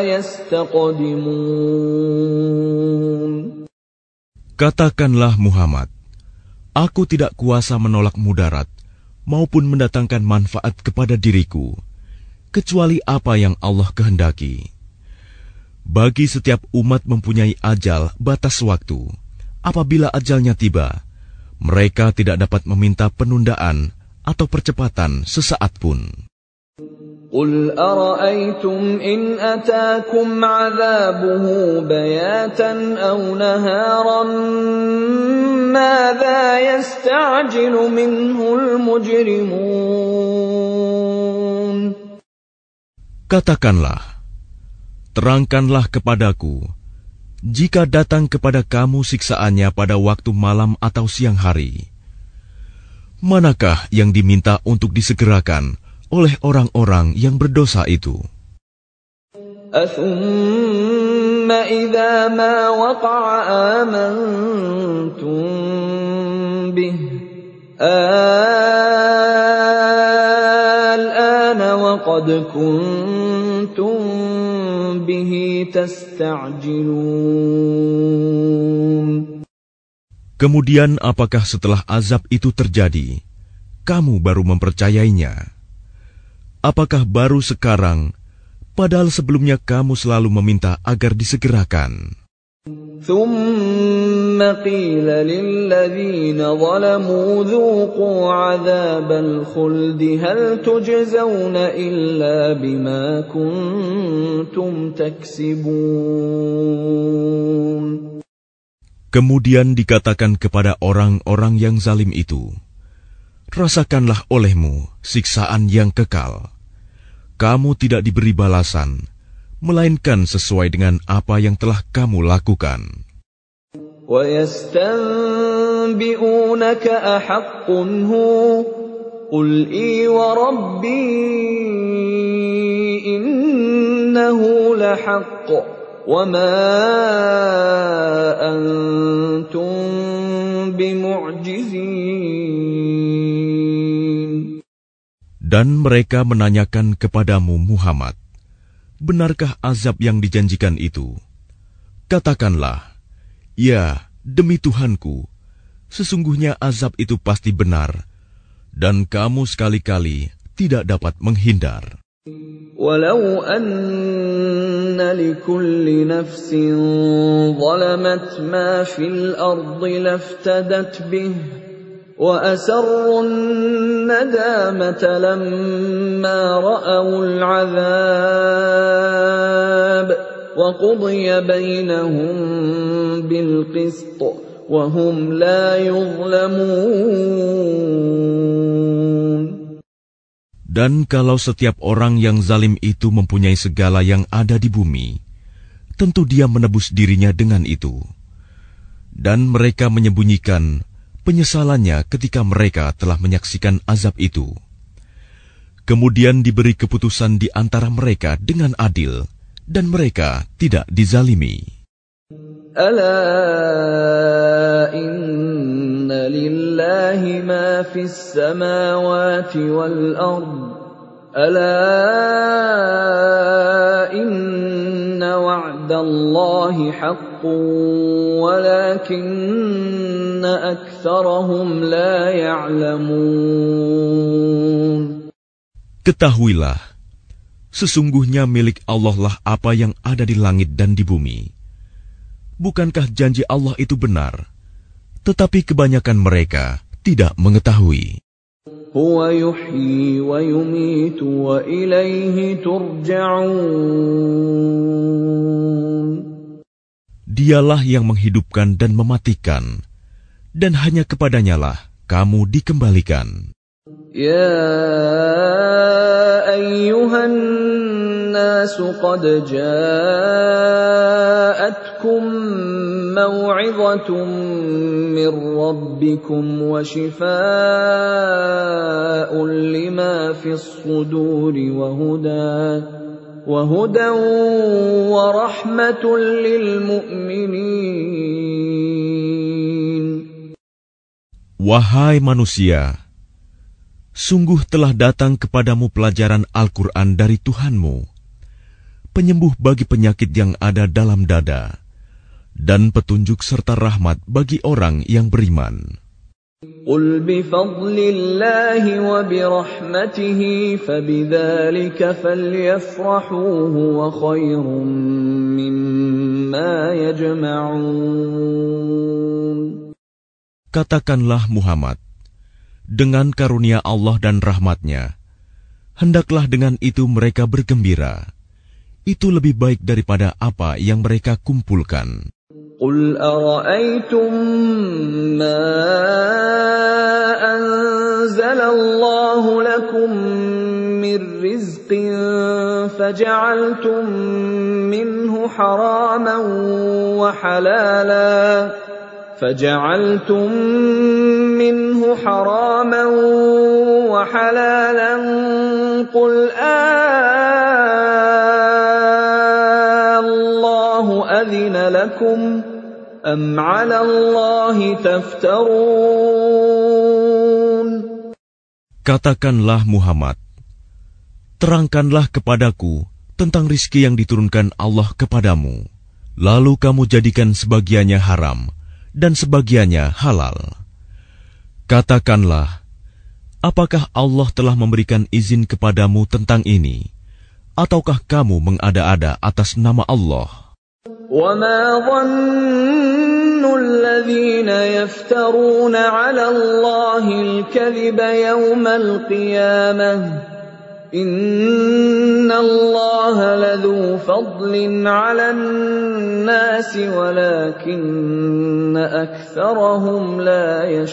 يَسْتَقْدِمُونَ. Katakanlah Muhammad, aku tidak kuasa menolak mudarat maupun mendatangkan manfaat kepada diriku, kecuali apa yang Allah kehendaki. Bagi setiap umat mempunyai ajal batas waktu. Apabila ajalnya tiba, mereka tidak dapat meminta penundaan atau percepatan sesaat pun. قُلْ أَرَأَيْتُمْ إِنْ أَتَاكُمْ عَذَابُهُ بَيَاتًا أَوْ نَهَارًا مَاذَا يَسْتَعْجِلُ مِنْهُ الْمُجْرِمُونَ. Katakanlah, terangkanlah kepadaku, jika datang kepada kamu siksaannya pada waktu malam atau siang hari, manakah yang diminta untuk disegerakan oleh orang-orang yang berdosa itu? أَثُمَّ إِذَا مَا وَقَعَ آمَنْتُمْ بِهِ الْآنَ وَقَدْ كُنْتُمْ بِهِ تَسْتَعْجِلُونَ. Kemudian apakah setelah azab itu terjadi, kamu baru mempercayainya? Apakah baru sekarang, padahal sebelumnya kamu selalu meminta agar disegerakan? ثُمَّ قِيلَ لِلَّذِينَ ظَلَمُوا ذُوقُوا عَذَابَ الْخُلْدِ هَلْ تُجْزَوْنَ إِلَّا بِمَا كُنتُمْ تَكْسِبُونَ. Kemudian dikatakan kepada orang-orang yang zalim itu, rasakanlah olehmu siksaan yang kekal. Kamu tidak diberi balasan, melainkan sesuai dengan apa yang telah kamu lakukan. وَيَسْتَنْبِئُونَكَ أَحَقٌّ هُوَ قُلْ إِي وَرَبِّي إِنَّهُ لَحَقٌّ وَمَا أَنْتُمْ بِمُعْجِزِينَ. Dan mereka menanyakan kepadamu Muhammad, benarkah azab yang dijanjikan itu? Katakanlah, ya, demi Tuhanku, sesungguhnya azab itu pasti benar, dan kamu sekali-kali tidak dapat menghindar. وَلَوْ أَنَّ لِكُلِّ نَفْسٍ ظَلَمَتْ مَا فِي الْأَرْضِ لَافْتَدَتْ بِهِ وَأَسَرُّوا النَّدَامَةَ لَمَّا رَأَوُا الْعَذَابَ وَقُضِيَ بَيْنَهُم بِالْقِسْطِ وَهُمْ لَا يُظْلَمُونَ. Dan kalau setiap orang yang zalim itu mempunyai segala yang ada di bumi, tentu dia menebus dirinya dengan itu. Dan mereka menyembunyikan penyesalannya ketika mereka telah menyaksikan azab itu. Kemudian diberi keputusan di antara mereka dengan adil, dan mereka tidak dizalimi. Ala inna lillahi ma fis samawati wal ard. Ala inna wa'dallahi haqqun walakinna aktsarahum la ya'lamun. Ketahuilah, sesungguhnya milik Allah lah apa yang ada di langit dan di bumi. Bukankah janji Allah itu benar? Tetapi kebanyakan mereka tidak mengetahui. Huwa yuhyi wa yumitu wa ilaihi turja'un. Dialah yang menghidupkan dan mematikan, dan hanya kepadanyalah kamu dikembalikan. Ya ayyuhan nasu qad ja'atkum maw'izatun min rabbikum wa shifaa'un lima fis suduri wa hudan wa hudan wa rahmatun lil mu'minin. Wahai manusia, sungguh telah datang kepadamu pelajaran Al-Quran dari Tuhanmu, penyembuh bagi penyakit yang ada dalam dada, dan petunjuk serta rahmat bagi orang yang beriman. Qul bifadlillahi wa birahmatihi fabidzalika falyafrahu huwa khairum mimma yajma'un. Katakanlah Muhammad, dengan karunia Allah dan rahmat-Nya, hendaklah dengan itu mereka bergembira. Itu lebih baik daripada apa yang mereka kumpulkan. Qul ara'aytum ma anzalallahu lakum min rizqin faja'altum minhu haraman wa halalan فجعلتم منه حراما وحلالا قل الله أذن لكم أم على الله تفترون. Katakanlah Muhammad, terangkanlah kepadaku tentang rizki yang diturunkan Allah kepadamu, lalu kamu jadikan sebagiannya haram dan sebagiannya halal. Katakanlah, apakah Allah telah memberikan izin kepadamu tentang ini, ataukah kamu mengada-ada atas nama Allah? وَمَا ظَنُّ الَّذِينَ يَفْتَرُونَ عَلَى اللَّهِ الْكَذِبَ يَوْمَ الْقِيَامَةِ إِنَّ اللَّهَ لَذُو فَضْلٍ عَلَى النَّاسِ وَلَكِنَّ أَكْثَرَهُمْ لَا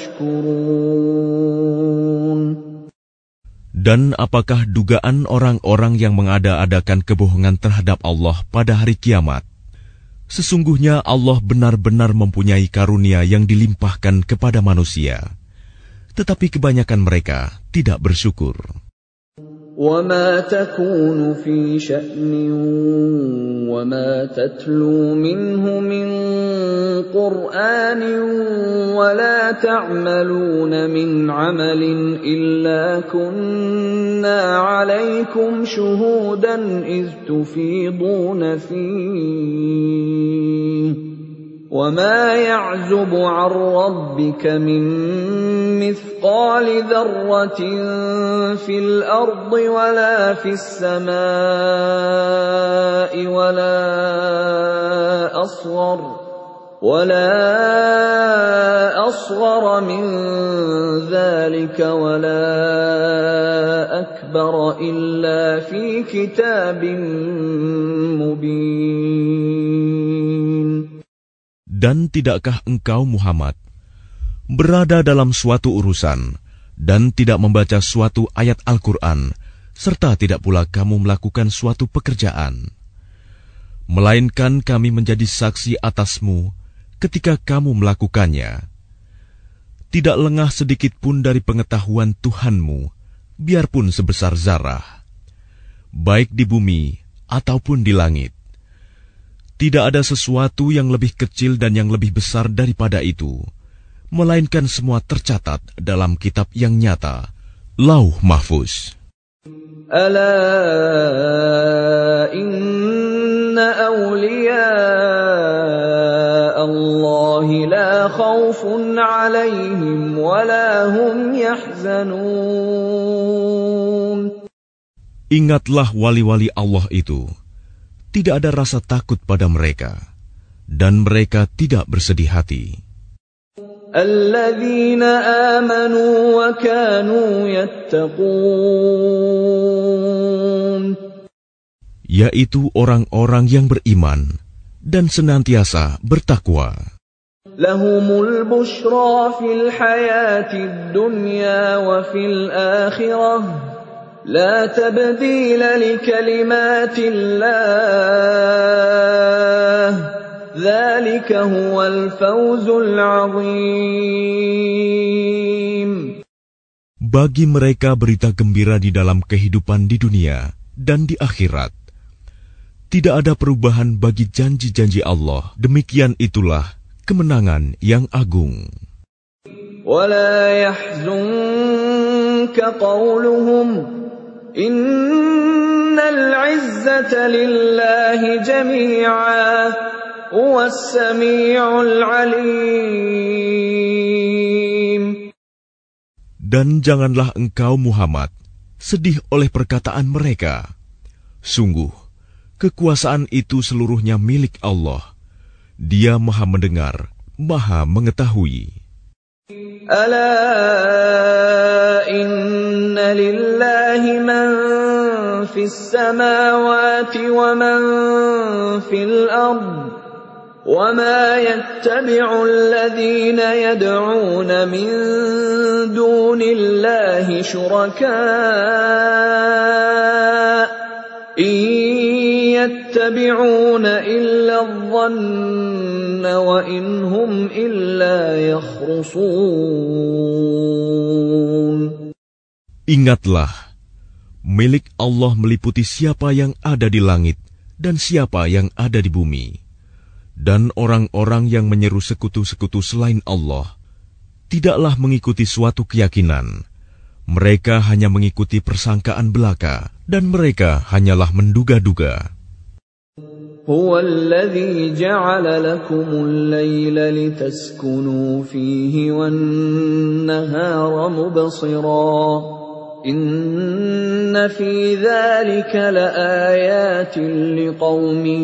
يَشْكُرُونَ. Dan apakah dugaan orang-orang yang mengada-adakan kebohongan terhadap Allah pada hari kiamat? Sesungguhnya Allah benar-benar mempunyai karunia yang dilimpahkan kepada manusia, tetapi kebanyakan mereka tidak bersyukur. وَمَا تَكُونُ فِي شَأْنٍ وَمَا تَتْلُو مِنْهُ مِنْ قُرْآنٍ وَلَا تَعْمَلُونَ مِنْ عَمَلٍ إِلَّا كُنَّا عَلَيْكُمْ شُهُودًا إِذْ تُفِيضُونَ فِيهِ وَمَا يَعْزُبُ عَنْ رَبِّكَ مِنْ مِثْقَالِ ذَرَّةٍ فِي الْأَرْضِ وَلَا فِي السَّمَاءِ وَلَا أَصْغَرَ وَلَا أَصْغَرَ مِنْ ذَلِكَ وَلَا أَكْبَرَ إِلَّا فِي كِتَابٍ مُبِينٍ. Dan tidakkah engkau Muhammad berada dalam suatu urusan dan tidak membaca suatu ayat Al-Quran, serta tidak pula kamu melakukan suatu pekerjaan, melainkan kami menjadi saksi atasmu ketika kamu melakukannya. Tidak lengah sedikit pun dari pengetahuan Tuhanmu, biarpun sebesar zarah, baik di bumi ataupun di langit. Tidak ada sesuatu yang lebih kecil dan yang lebih besar daripada itu, melainkan semua tercatat dalam kitab yang nyata, Lauh Mahfuz. Ala inna awliya Allah la khawfun alaihim wa la hum yahzanun. Ingatlah wali-wali Allah itu, tidak ada rasa takut pada mereka, dan mereka tidak bersedih hati. Alladzina amanu wa kanu yattaqun, yaitu orang-orang yang beriman dan senantiasa bertakwa. Lahumul bushra fil hayatid dunya wa fil akhirah, la tabdila li kalimatillah. Dzalika huwal fawzul 'azim. Bagi mereka berita gembira di dalam kehidupan di dunia dan di akhirat. Tidak ada perubahan bagi janji-janji Allah. Demikian itulah kemenangan yang agung. Wala yahzunka qawluhum innal 'izzata lillahi jami'a huwas sami'ul 'alim. Dan janganlah engkau Muhammad sedih oleh perkataan mereka. Sungguh, kekuasaan itu seluruhnya milik Allah. Dia Maha mendengar, Maha mengetahui. Ala inna lillahi man fis samawati wa man fil ard. وَمَا يَتَّبِعُ الَّذِينَ يَدْعُونَ مِن دُونِ اللَّهِ شُرَكَاءَ إِن يَتَّبِعُونَ إِلَّا الظَّنَّ وَإِنْ هُمْ إِلَّا يَخْرُصُونَ. Ingatlah, milik Allah meliputi siapa yang ada di langit dan siapa yang ada di bumi. Dan orang-orang yang menyeru sekutu-sekutu selain Allah tidaklah mengikuti suatu keyakinan. Mereka hanya mengikuti persangkaan belaka, dan mereka hanyalah menduga-duga. Huwa alladhi ja'ala lakumul layla litaskunu fihi wan nahara mubsira. Inna fi dzalika laayatin liqaumin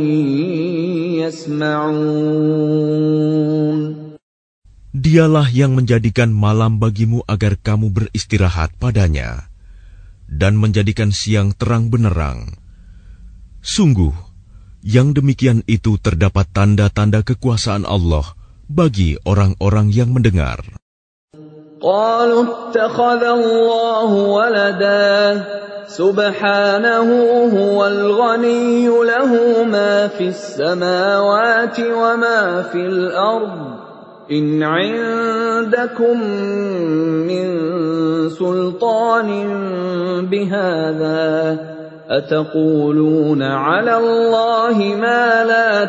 yasma'un. Dialah yang menjadikan malam bagimu agar kamu beristirahat padanya, dan menjadikan siang terang benerang. Sungguh, yang demikian itu terdapat tanda-tanda kekuasaan Allah bagi orang-orang yang mendengar. قالوا اتخذ الله ولدا سبحانه هو الغني له ما في السماوات وما في الأرض إن عندكم من سلطان بهذا أتقولون على الله ما لا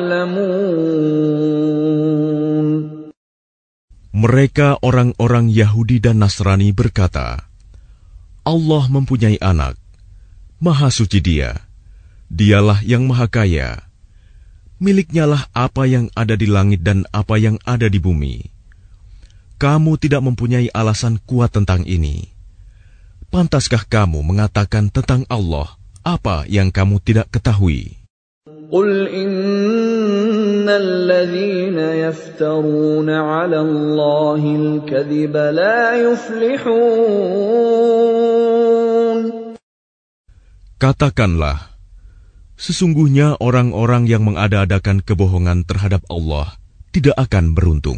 تعلمون. Mereka orang-orang Yahudi dan Nasrani berkata, Allah mempunyai anak, Maha Suci Dia, Dialah yang Maha Kaya. Miliknya lah apa yang ada di langit dan apa yang ada di bumi. Kamu tidak mempunyai alasan kuat tentang ini. Pantaskah kamu mengatakan tentang Allah apa yang kamu tidak ketahui? Qul innal ladzina yaftaruna 'ala Allahil kadhiba la yuflihun. Katakanlah, sesungguhnya orang-orang yang mengada-adakan kebohongan terhadap Allah tidak akan beruntung.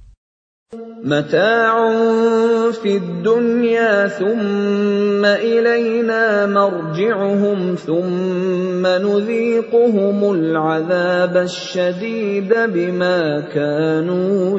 Mata'un fid dunya thumma ilayna marji'uhum thumma nudhiquhumul 'adzabasy syadida bima kanu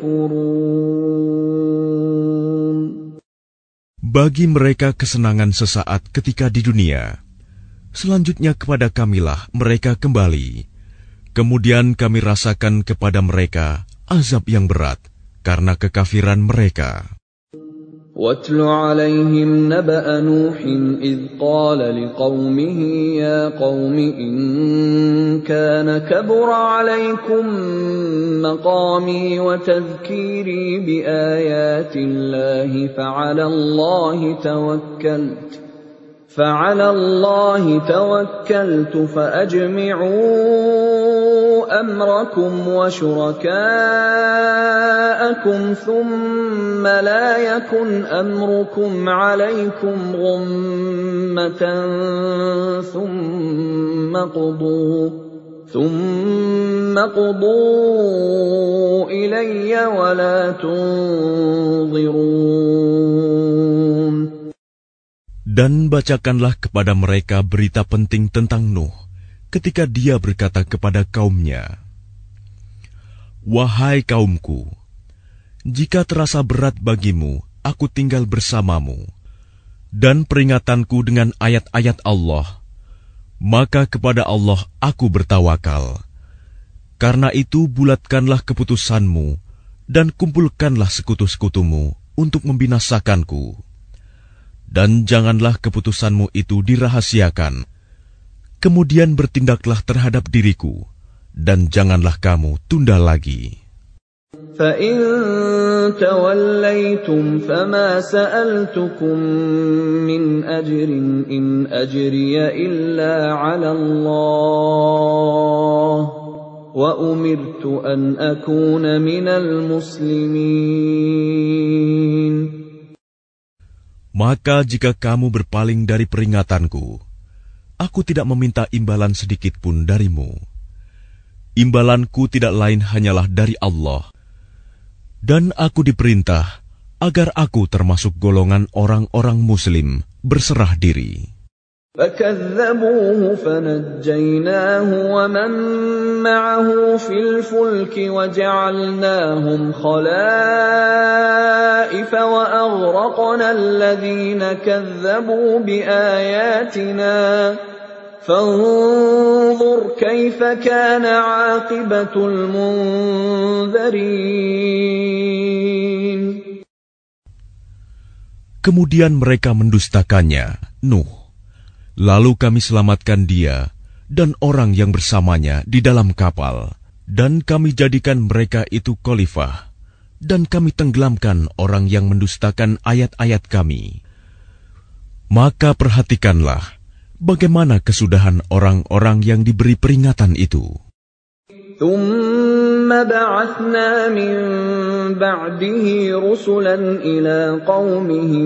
yakfurun. Bagi mereka kesenangan sesaat ketika di dunia, selanjutnya kepada Kamilah mereka kembali. Kemudian kami rasakan kepada mereka azab yang berat karena kekafiran mereka. وَاتْلُ عَلَيْهِمْ نَبَأَ نُوحٍ إِذْ قَالَ لِقَوْمِهِ يَا قَوْمِ إِنْ كَانَ كَبُرَ عَلَيْكُمْ مَقَامِي وَتَذْكِيرِي بِآيَاتِ اللَّهِ فَعَلَى اللَّهِ تَوَكَّلْتُ فَعَلَى اللَّهِ تَوَكَّلْتُ فَأَجْمِعُوا أَمْرَكُمْ وَشُرَكَاءَكُمْ ثُمَّ لَا يَكُنْ أَمْرُكُمْ عَلَيْكُمْ غُمَّةً ثُمَّ قُضُوا ثُمَّ قُضُوا إِلَيَّ وَلَا تُنظِرُونَ. Dan bacakanlah kepada mereka berita penting tentang Nuh, ketika dia berkata kepada kaumnya, "Wahai kaumku, jika terasa berat bagimu, aku tinggal bersamamu, dan peringatanku dengan ayat-ayat Allah, maka kepada Allah aku bertawakal. Karena itu bulatkanlah keputusanmu, dan kumpulkanlah sekutu-sekutumu untuk membinasakanku. Dan janganlah keputusanmu itu dirahasiakan. Kemudian bertindaklah terhadap diriku, dan janganlah kamu tunda lagi." فَإِن تَوَلَّيْتُمْ فَمَا سَأَلْتُكُم مِّنْ أَجْرٍ إِنْ أَجْرِيَ إِلَّا عَلَى اللَّهِ وَأُمِرْتُ أَنْ أَكُونَ مِنَ الْمُسْلِمِينَ. Maka jika kamu berpaling dari peringatanku, aku tidak meminta imbalan sedikit pun darimu. Imbalanku tidak lain hanyalah dari Allah. Dan aku diperintah agar aku termasuk golongan orang-orang Muslim berserah diri. فَكَذَّبُوهُ فَنَجَّيْنَاهُ وَمَن مَّعَهُ فِي الْفُلْكِ وَجَعَلْنَاهُمْ خَلَائِفَ وَأَغْرَقْنَا الَّذِينَ كَذَّبُوا بِآيَاتِنَا فَانظُرْ كَيْفَ كَانَ عَاقِبَةُ الْمُنذَرِينَ. Kemudian mereka mendustakannya, Nuh. Lalu kami selamatkan dia dan orang yang bersamanya di dalam kapal, dan kami jadikan mereka itu khalifah, dan kami tenggelamkan orang yang mendustakan ayat-ayat kami. Maka perhatikanlah bagaimana kesudahan orang-orang yang diberi peringatan itu. ثُمَّ بَعَثْنَا مِن بَعْدِهِ رُسُلًا إِلَىٰ قَوْمِهِمْ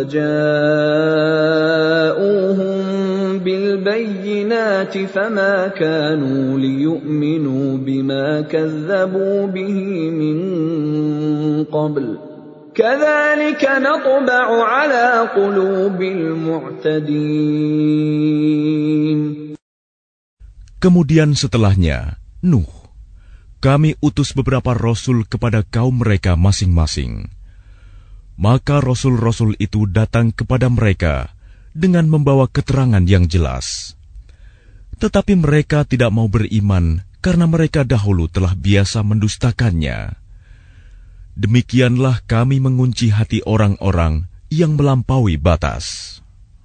فَجَاءُوهُم بِالْبَيِّنَاتِ فَمَا كَانُوا لِيُؤْمِنُوا بِمَا كَذَّبُوا بِهِ مِن قَبْلُ كَذَلِكَ نَطْبَعُ عَلَىٰ قُلُوبِ الْمُعْتَدِينَ. Kemudian setelahnya, Nuh, kami utus beberapa rasul kepada kaum mereka masing-masing. Maka rasul-rasul itu datang kepada mereka dengan membawa keterangan yang jelas. Tetapi mereka tidak mau beriman karena mereka dahulu telah biasa mendustakannya. Demikianlah kami mengunci hati orang-orang yang melampaui batas.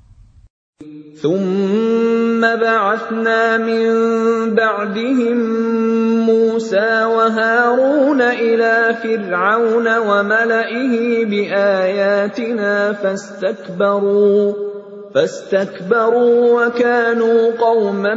ثُمَّ بَعَثْنَا مِن بَعْدِهِم مُّوسَىٰ وَهَارُونَ إِلَىٰ فِرْعَوْنَ وَمَلَئِهِ بِآيَاتِنَا فَاسْتَكْبَرُوا فَاسْتَكْبَرُوا وَكَانُوا قَوْمًا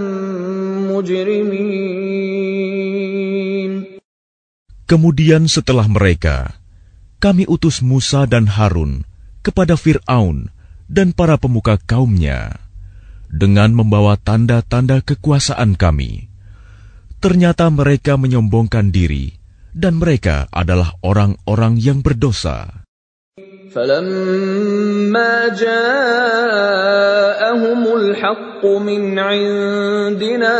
مُجْرِمِينَ. Kemudian setelah mereka, kami utus Musa dan Harun kepada Fir'aun dan para pemuka kaumnya dengan membawa tanda-tanda kekuasaan kami. Ternyata mereka menyombongkan diri, dan mereka adalah orang-orang yang berdosa. فَلَمَّا جَاءَهُمُ الْحَقُّ مِنْ عِندِنَا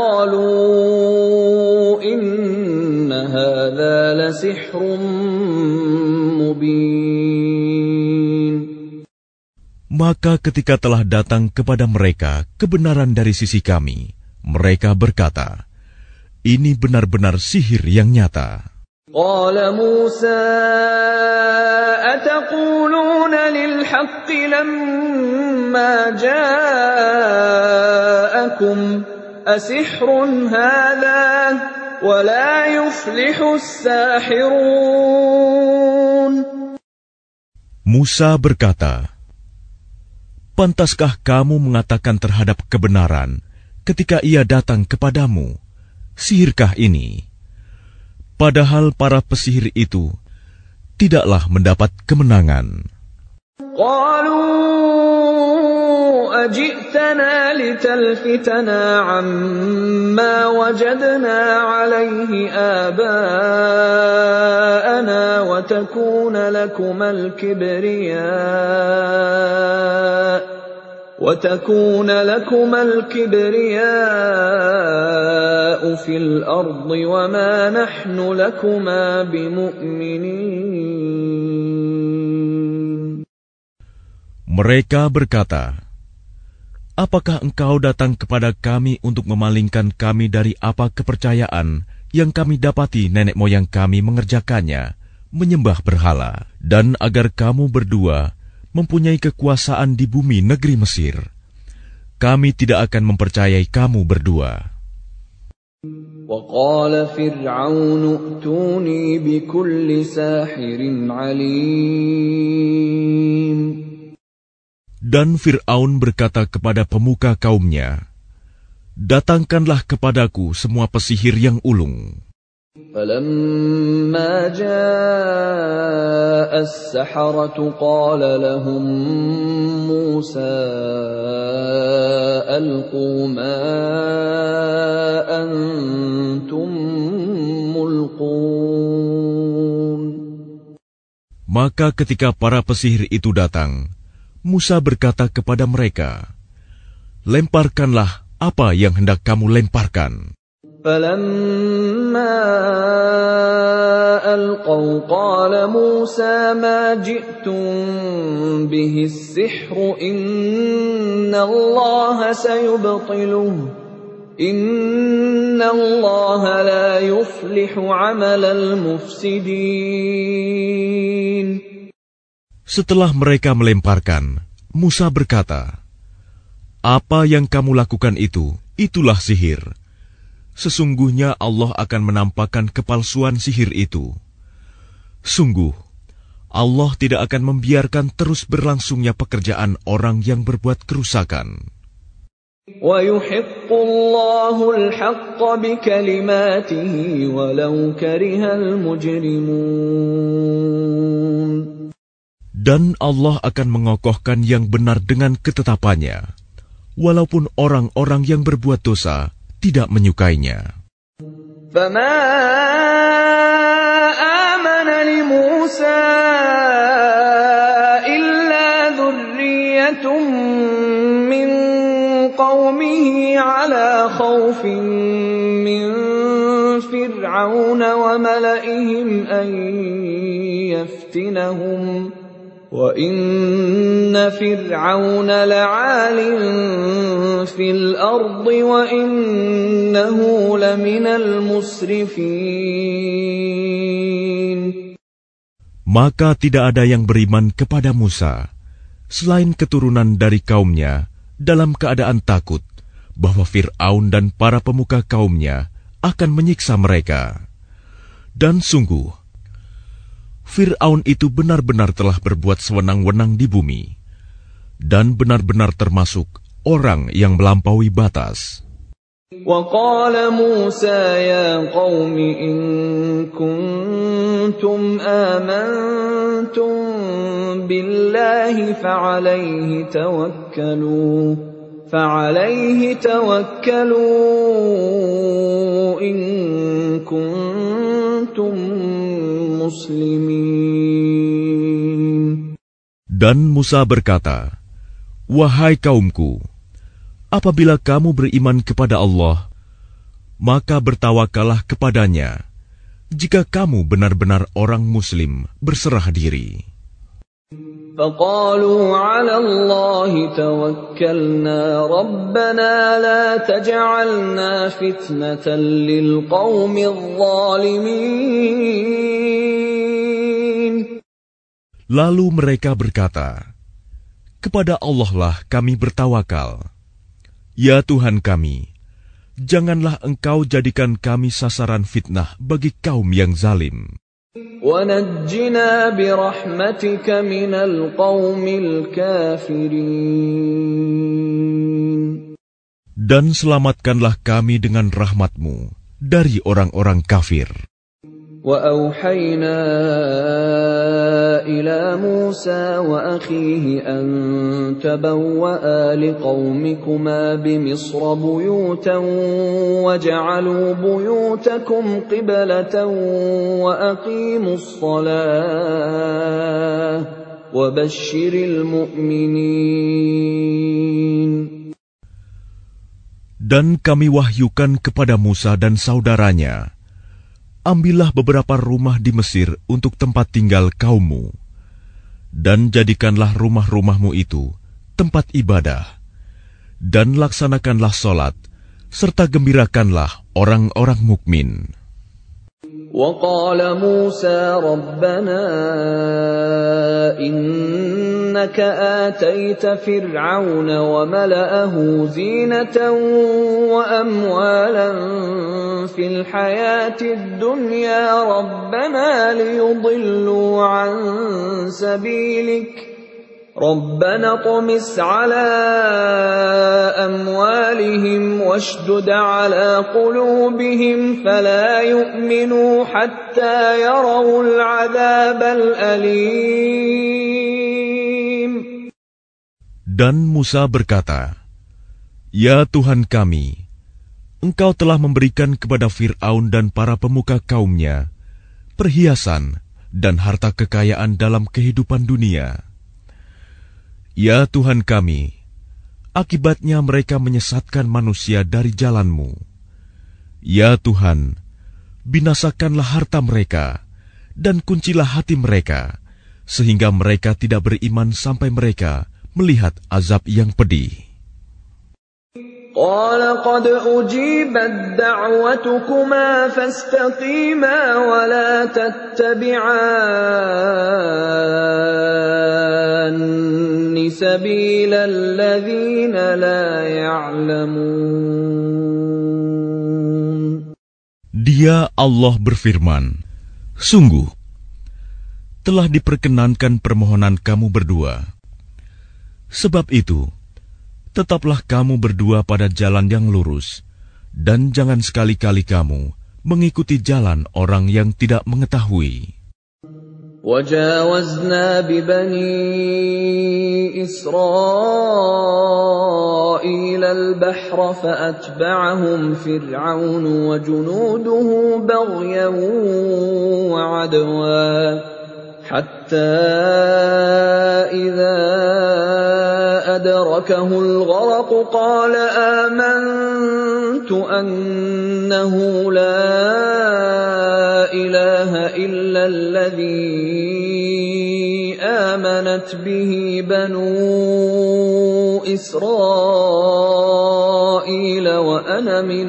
قَالُوا إِنَّ هَذَا لَسِحْرٌ مُبِينٌ. Maka ketika telah datang kepada mereka kebenaran dari sisi kami, mereka berkata, ini benar-benar sihir yang nyata. Qala Musa ataquluna lil haqqi lamma ja'akum asihrun hadha wa la yuflihu as-sahirun. Musa berkata, pantaskah kamu mengatakan terhadap kebenaran ketika ia datang kepadamu, sihirkah ini? Padahal para pesihir itu tidaklah mendapat kemenangan. Qalu ajitana litalfitana amma wajadna alayhi aba'ana wa takuna lakumal kibriya وَتَكُونَ لَكُمَا الْكِبْرِيَاءُ فِي الْأَرْضِ وَمَا نَحْنُ لَكُمَا بِمُؤْمِنِينَ. Mereka berkata, apakah engkau datang kepada kami untuk memalingkan kami dari apa kepercayaan yang kami dapati nenek moyang kami mengerjakannya, menyembah berhala, dan agar kamu berdua mempunyai kekuasaan di bumi negeri Mesir? Kami tidak akan mempercayai kamu berdua. وَقَالَ فِرْعَوْنُ ائْتُونِي بِكُلِّ سَاحِرٍ عَلِيمٍ. Dan Fir'aun berkata kepada pemuka kaumnya, datangkanlah kepadaku semua pesihir yang ulung. فَلَمَّا جَاءَ السَّحَرَةُ قَالَ لَهُم مُّوسَىٰ أَلْقُوا مَا أَنتُم مُّلْقُونَ. Maka ketika para pesihir itu datang, Musa berkata kepada mereka, lemparkanlah apa yang hendak kamu lemparkan. فَلَمَّا أَلْقَوْا قَالَ مُوسَىٰ مَا جِئْتُم بِهِ السِّحْرُ إِنَّ اللَّهَ سَيُبْطِلُهُ إِنَّ اللَّهَ لَا يُفْلِحُ عَمَلَ الْمُفْسِدِينَ. Setelah mereka melemparkan, Musa berkata, apa yang kamu lakukan itu, itulah sihir. Sesungguhnya Allah akan menampakkan kepalsuan sihir itu. Sungguh, Allah tidak akan membiarkan terus berlangsungnya pekerjaan orang yang berbuat kerusakan. وَيُحِقُّ اللَّهُ الْحَقَّ بِكَلِمَاتِهِ وَلَوْ كَرِهَ الْمُجْرِمُونَ. Dan Allah akan mengokohkan yang benar dengan ketetapannya, walaupun orang-orang yang berbuat dosa tidak menyukainya. فَمَا آمَنَ لِمُوسَىٰ إِلَّا ذُرِّيَّةٌ مِّن قَوْمِهِ عَلَىٰ خَوْفٍ مِّن فِرْعَوْنَ وَمَلَئِهِمْ أَن يَفْتِنَهُمْ وَإِنَّ فِرْعَوْنَ لَعَالٍ فِي الْأَرْضِ وَإِنَّهُ لَمِنَ الْمُسْرِفِينَ. Maka tidak ada yang beriman kepada Musa, selain keturunan dari kaumnya, dalam keadaan takut bahwa Fir'aun dan para pemuka kaumnya akan menyiksa mereka. Dan sungguh, Fir'aun itu benar-benar telah berbuat sewenang-wenang di bumi, dan benar-benar termasuk orang yang melampaui batas. وَقَالَ مُوسَى يَا قَوْمِ إِن كُنتُمْ آمَنتُم بِاللَّهِ فَعَلَيْهِ تَوَكَّلُوا فَعَلَيْهِ تَوَكَّلُوا إِن كُنتُم muslimin. Dan Musa berkata, wahai kaumku, apabila kamu beriman kepada Allah, maka bertawakallah kepadanya, jika kamu benar-benar orang muslim berserah diri. فقالوا على الله توكلنا ربنا لا تجعلنا فتنة للقوم الظالمين. Lalu mereka berkata, kepada Allah lah kami bertawakal. Ya Tuhan kami, janganlah Engkau jadikan kami sasaran fitnah bagi kaum yang zalim. وَنَجِّنَا بِرَحْمَتِكَ مِنَ الْقَوْمِ الْكَافِرِينَ. Dan selamatkanlah kami dengan rahmat-Mu dari orang-orang kafir. وَأَوْحَيْنَا إِلَى مُوسَى وَأَخِيهِ أَن تَبَوَّآ لِقَوْمِكُمَا بِمِصْرَ بُيُوتًا وَاجْعَلُوا بُيُوتَكُمْ قِبْلَةً وَأَقِيمُوا الصَّلَاةَ وَبَشِّرِ الْمُؤْمِنِينَ. Dan kami wahyukan kepada Musa dan saudaranya, ambillah beberapa rumah di Mesir untuk tempat tinggal kaummu, dan jadikanlah rumah-rumahmu itu tempat ibadah, dan laksanakanlah solat, serta gembirakanlah orang-orang mukmin. وقال موسى ربنا إنك آتيت فرعون وملأه زينة وأموالا في الحياة الدنيا ربنا ليضلوا عن سبيلك ربنا اطمس على أموالهم واشدد على قلوبهم فلا يؤمنوا حتى يروا العذاب الأليم. Dan Musa berkata, Ya Tuhan kami, Engkau telah memberikan kepada Fir'aun dan para pemuka kaumnya perhiasan dan harta kekayaan dalam kehidupan dunia. Ya Tuhan kami, akibatnya mereka menyesatkan manusia dari jalan-Mu. Ya Tuhan, binasakanlah harta mereka dan kuncilah hati mereka, sehingga mereka tidak beriman sampai mereka melihat azab yang pedih. قال قد أجيبت دعوتكما فاستقيما ولا تتبعان سبيل الذين لا يعلمون. Dia Allah berfirman, sungguh telah diperkenankan permohonan kamu berdua. Sebab itu tetaplah kamu berdua pada jalan yang lurus, dan jangan sekali-kali kamu mengikuti jalan orang yang tidak mengetahui. وَجَاوَزْنَا بِبَنِي إِسْرَائِيلَ الْبَحْرَ فَأَتْبَعَهُمْ فِرْعَوْنُ وَجُنُودُهُ بَغْيًا وَعَدْوًا حَتَّى إِذَا أدركه الغرق قال آمنت أنه لا إله إلا الذي آمنت به بنو إسرائيل وأنا من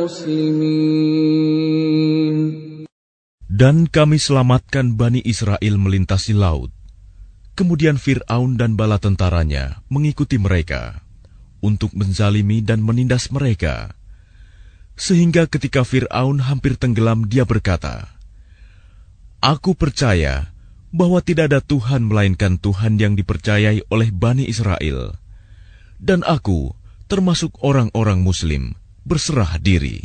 المسلمين. Dan kami selamatkan Bani Israel melintasi laut. Kemudian Fir'aun dan bala tentaranya mengikuti mereka untuk menzalimi dan menindas mereka. Sehingga ketika Fir'aun hampir tenggelam, dia berkata, Aku percaya bahwa tidak ada Tuhan melainkan Tuhan yang dipercayai oleh Bani Israel. Dan aku termasuk orang-orang Muslim berserah diri.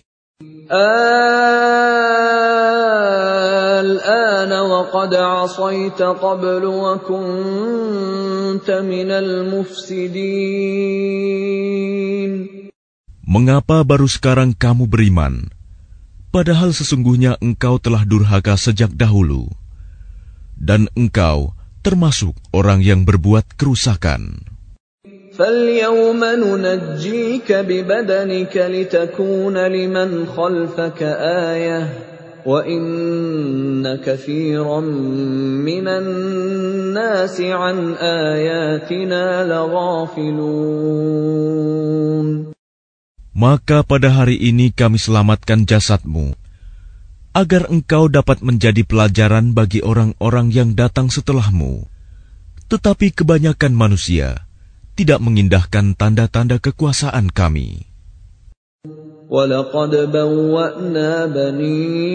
الآن وقد عصيت قبل وكنت من المفسدين. Mengapa baru sekarang kamu beriman, padahal sesungguhnya engkau telah durhaka sejak dahulu, dan engkau termasuk orang yang berbuat kerusakan. فَالْيَوْمَ نُنَجِّيكَ بِبَدَنِكَ لِتَكُونَ لِمَنْ خَلْفَكَ آيَةً وَإِنَّ كَثِيرًا مِّنَ النَّاسِ عَنْ آيَاتِنَا لَغَافِلُونَ. Maka pada hari ini kami selamatkan jasadmu, agar engkau dapat menjadi pelajaran bagi orang-orang yang datang setelahmu. Tetapi kebanyakan manusia tidak mengindahkan tanda-tanda kekuasaan kami. وَلَقَدْ بَوَّأْنَا بَنِي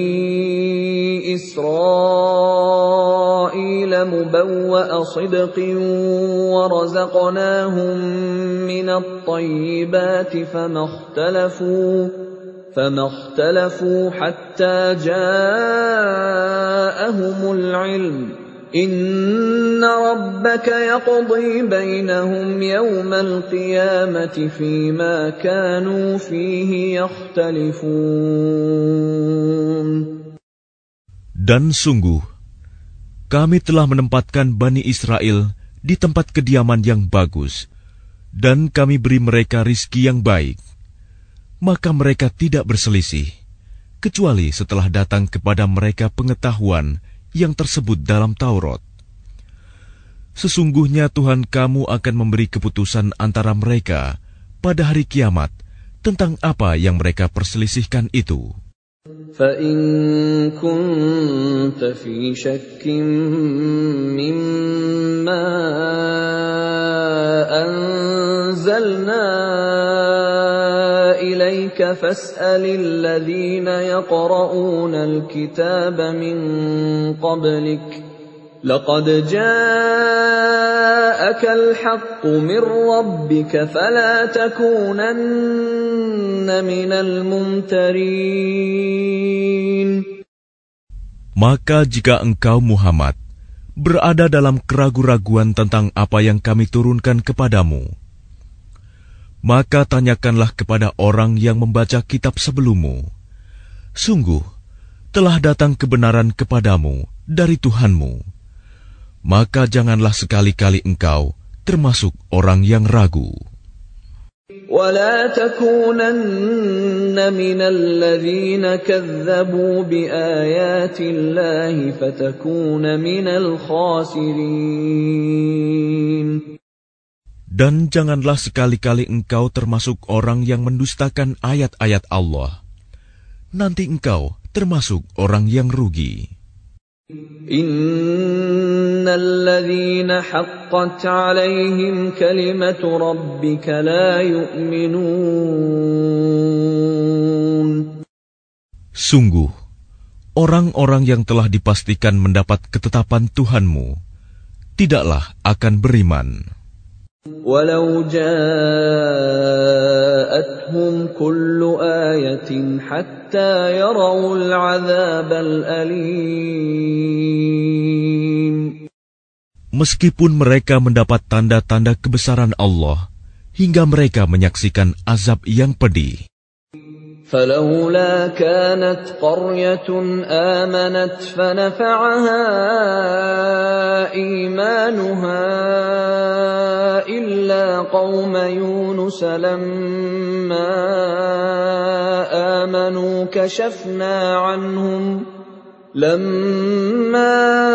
إِسْرَائِيلَ مُبَوَّأَ صِدْقٍ وَرَزَقْنَاهُم مِّنَ الطَّيِّبَاتِ فَمَا اخْتَلَفُوا فَمَا اخْتَلَفُوا حَتَّى جَاءَهُمُ الْعِلْمُ إِنَّ رَبَّكَ يَقْضِي بَيْنَهُمْ يَوْمَ الْقِيَامَةِ فِيمَا كَانُوا فِيهِ يَخْتَلِفُونَ. Dan sungguh, kami telah menempatkan Bani Israel di tempat kediaman yang bagus, dan kami beri mereka rizki yang baik. Maka mereka tidak berselisih, kecuali setelah datang kepada mereka pengetahuan yang tersebut dalam Taurat. Sesungguhnya Tuhan kamu akan memberi keputusan antara mereka pada hari kiamat tentang apa yang mereka perselisihkan itu. فَإِن كُنتَ فِي شَكٍّ مِّمَّا أَنزَلْنَا إِلَيْكَ فَاسْأَلِ الَّذِينَ يَقْرَؤُونَ الْكِتَابَ مِن قَبْلِكَ لَقَدْ جَاءَكَ الْحَقُّ مِن رَّبِّكَ فَلَا تَكُونَنَّ مِنَ الْمُمْتَرِينَ. Maka jika engkau Muhammad berada dalam keraguan-raguan tentang apa yang kami turunkan kepadamu, maka tanyakanlah kepada orang yang membaca kitab sebelummu. Sungguh, telah datang kebenaran kepadamu dari Tuhanmu. Maka janganlah sekali-kali engkau termasuk orang yang ragu. وَلَا تَكُونَنَّ مِنَ الَّذِينَ كَذَّبُوا بِآيَاتِ اللَّهِ فَتَكُونَ مِنَ الْخَاسِرِينَ. Dan janganlah sekali-kali engkau termasuk orang yang mendustakan ayat-ayat Allah. Nanti engkau termasuk orang yang rugi. Innal ladzina haqqat 'alaihim kalimatu rabbika la yu'minun. Sungguh, orang-orang yang telah dipastikan mendapat ketetapan Tuhanmu tidaklah akan beriman. Walau ja'atuhum kullu ayatin hatta yarawul 'adzabal alim. Meskipun mereka mendapat tanda-tanda kebesaran Allah hingga mereka menyaksikan azab yang pedih. فلولا كانت قرية آمنت فنفعها إيمانها إلا قوم يونس لما آمنوا كشفنا عنهم لما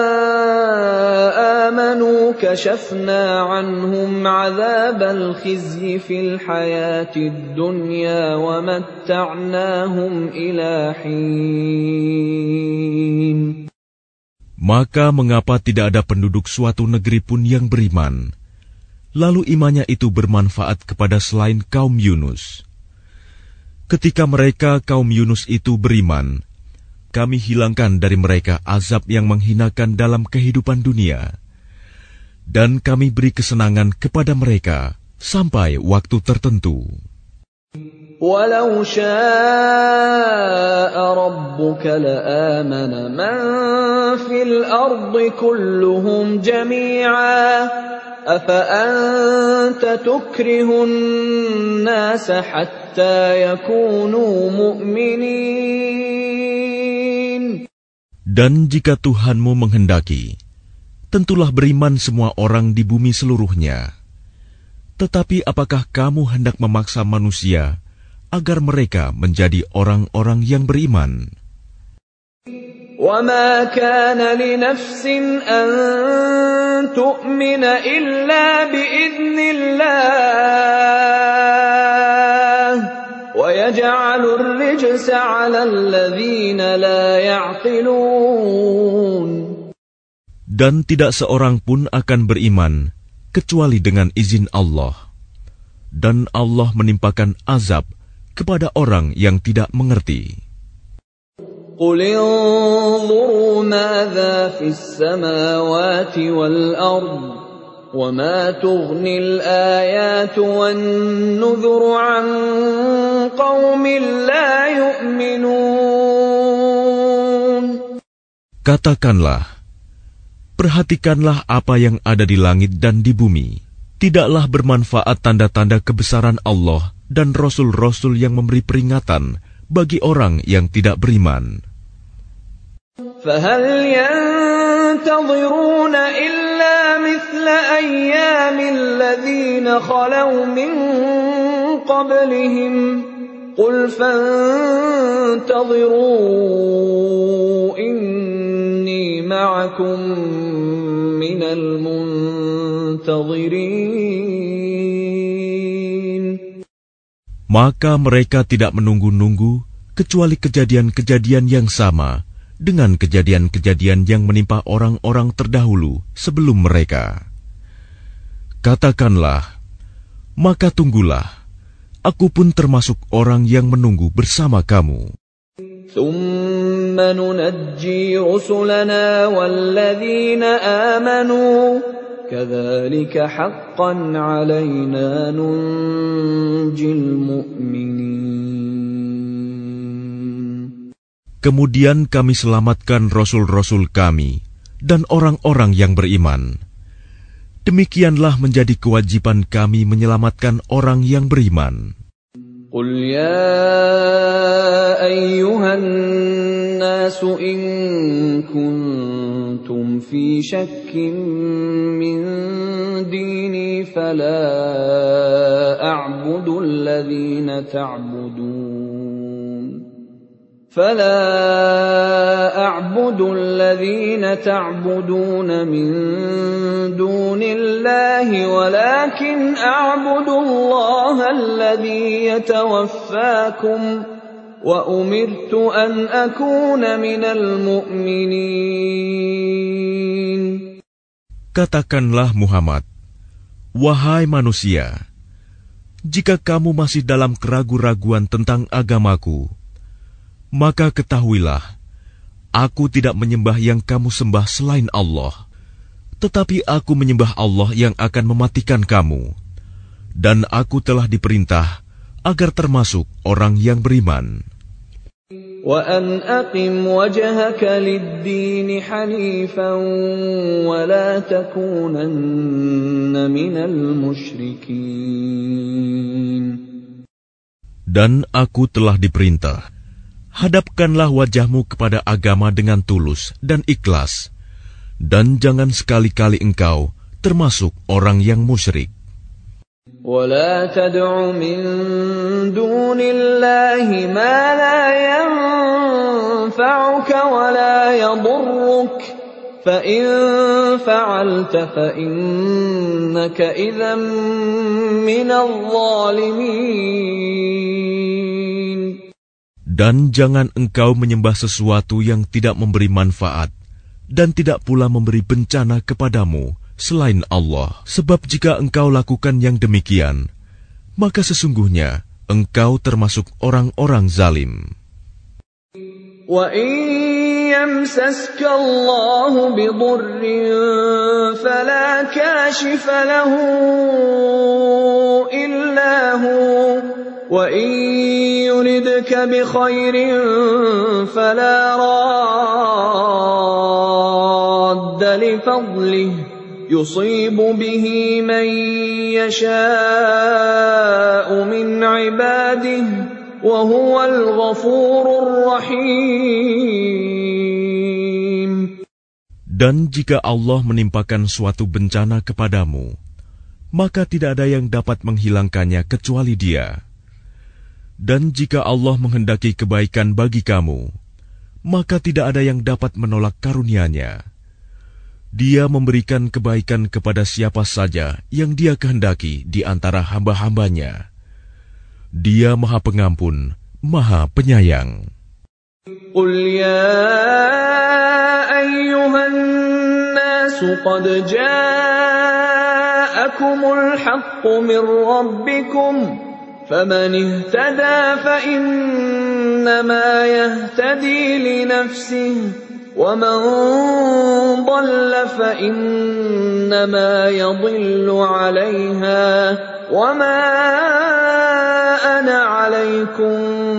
آمنوا كشفنا عنهم عذاب الخزي في الحياة الدنيا ومتعناهم إلى حين. Maka mengapa tidak ada penduduk suatu negeri pun yang beriman, lalu imannya itu bermanfaat kepada selain kaum Yunus? Ketika mereka kaum Yunus itu beriman, kami hilangkan dari mereka azab yang menghinakan dalam kehidupan dunia, dan kami beri kesenangan kepada mereka sampai waktu tertentu. Walau syaa rabbuka laamana man fil ardi kulluhum jami'a afa anta tukrihun nasa hatta yakunu mu'minin. Dan jika Tuhanmu menghendaki, tentulah beriman semua orang di bumi seluruhnya. Tetapi apakah kamu hendak memaksa manusia agar mereka menjadi orang-orang yang beriman? وَمَا كَانَ لِنَفْسٍ أَن تُؤْمِنَ إِلَّا بِإِذْنِ اللَّهِ وَيَجْعَلُ الرِّجْسَ عَلَى الَّذِينَ لَا يَعْقِلُونَ. Dan tidak seorang pun akan beriman kecuali dengan izin Allah. Dan Allah menimpakan azab kepada orang yang tidak mengerti. قُلِ انظُرُوا مَاذَا فِي السَّمَاوَاتِ وَالْأَرْضِ وَمَا تُغْنِي الْآيَاتُ وَالنُّذُرُ عَن قَوْمٍ لَّا يُؤْمِنُونَ. Katakanlah, perhatikanlah apa yang ada di langit dan di bumi. Tidaklah bermanfaat tanda-tanda kebesaran Allah dan rasul-rasul yang memberi peringatan bagi orang yang tidak beriman. فَهَلْ يَنْتَظِرُونَ إِلَّا مِثْلَ أَيَّامِ الَّذِينَ خَلَوْا مِنْ قَبْلِهِمْ قُلْ فَانْتَظِرُوا إِنِّي مَعَكُمْ مِنَ الْمُنْتَظِرِينَ. Maka mereka tidak menunggu-nunggu kecuali kejadian-kejadian yang sama dengan kejadian-kejadian yang menimpa orang-orang terdahulu sebelum mereka. Katakanlah, maka tunggulah, aku pun termasuk orang yang menunggu bersama kamu. ثُمَّ نُنَجِّي رُسُلَنَا وَالَّذِينَ آمَنُوا كَذَلِكَ حَقًّا عَلَيْنَا نُنْجِي الْمُؤْمِنِينَ. Kemudian kami selamatkan rasul-rasul kami dan orang-orang yang beriman. Demikianlah menjadi kewajiban kami menyelamatkan orang yang beriman. قُلْ يَا أَيُّهَا النَّاسُ إِن كُنتُمْ فِي شَكٍّ مِّن دِينِي فَلَا أَعْبُدُ الَّذِينَ تَعْبُدُونَ فَلَا أَعْبُدُ الَّذِينَ تَعْبُدُونَ مِن دُونِ اللَّهِ وَلَكِنْ أَعْبُدُ اللَّهَ الَّذِي يَتَوَفَّاكُمْ وَأُمِرْتُ أَنْ أَكُونَ مِنَ الْمُؤْمِنِينَ. Katakanlah Muhammad, wahai manusia, jika kamu masih dalam keraguan-raguan tentang agamaku, maka ketahuilah, aku tidak menyembah yang kamu sembah selain Allah, tetapi aku menyembah Allah yang akan mematikan kamu, dan aku telah diperintah agar termasuk orang yang beriman. وَأَنْ أَقِمْ وَجْهَكَ لِلدِّينِ حَنِيفًا وَلَا تَكُونَنَّ مِنَ الْمُشْرِكِينَ. Dan aku telah diperintah, hadapkanlah wajahmu kepada agama dengan tulus dan ikhlas, dan jangan sekali-kali engkau termasuk orang yang musyrik. وَلَا تَدْعُ مِن دُونِ اللَّهِ مَا لَا يَنفَعُكَ وَلَا يَضُرُّكَ فَإِن فَعَلْتَ فَإِنَّكَ إِذًا مِّنَ الظَّالِمِينَ. Dan jangan engkau menyembah sesuatu yang tidak memberi manfaat dan tidak pula memberi bencana kepadamu selain Allah. Sebab jika engkau lakukan yang demikian, maka sesungguhnya engkau termasuk orang-orang zalim. وَإِن يَمْسَسْكَ اللَّهُ بِضُرٍّ فَلَا كَاشِفَ لَهُ إِلَّا هُوَ وَإِن يُرِدْكَ بِخَيْرٍ فَلَا رَادَّ لِفَضْلِهِ يُصِيبُ بِهِ مَن يَشَاءُ مِنْ عِبَادِهِ وَهُوَ الْغَفُورُ الرَّحِيمُ. Dan jika Allah menimpakan suatu bencana kepadamu, maka tidak ada yang dapat menghilangkannya kecuali Dia. Dan jika Allah menghendaki kebaikan bagi kamu, maka tidak ada yang dapat menolak karunia-Nya. Dia memberikan kebaikan kepada siapa saja yang Dia kehendaki di antara hamba-hamba-Nya. Dia Maha Pengampun, Maha Penyayang. Qul ya ayyuhan nasu qad ja'akumul haqqu min rabbikum faman ihtada fa innama yahtadi li nafsihi وَمَنْ ضَلَّ فَإِنَّمَا يَضِلُّ عَلَيْهَا وَمَا أَنَا عَلَيْكُمْ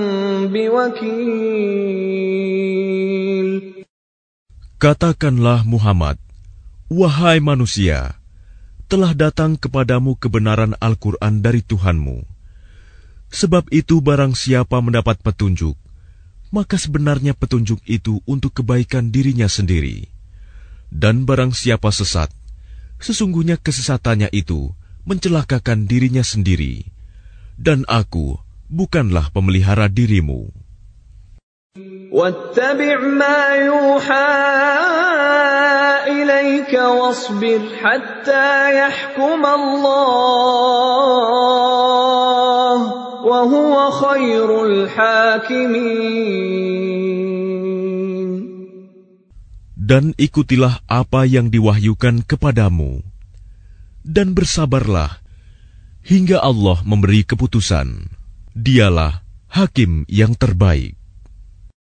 بِوَكِيلٍ. Katakanlah Muhammad, wahai manusia, telah datang kepadamu kebenaran Al-Quran dari Tuhanmu. Sebab itu barang siapa mendapat petunjuk, maka sebenarnya petunjuk itu untuk kebaikan dirinya sendiri. Dan barang siapa sesat, sesungguhnya kesesatannya itu mencelakakan dirinya sendiri. Dan aku bukanlah pemelihara dirimu. وَاتَّبِعْ مَا يُوحَى إِلَيْكَ وَاصْبِرْ حَتَّى يَحْكُمَ اللَّهُ وَهُوَ خَيْرُ الْحَاكِمِينَ. Dan ikutilah apa yang diwahyukan kepadamu, dan bersabarlah hingga Allah memberi keputusan. Dialah hakim yang terbaik.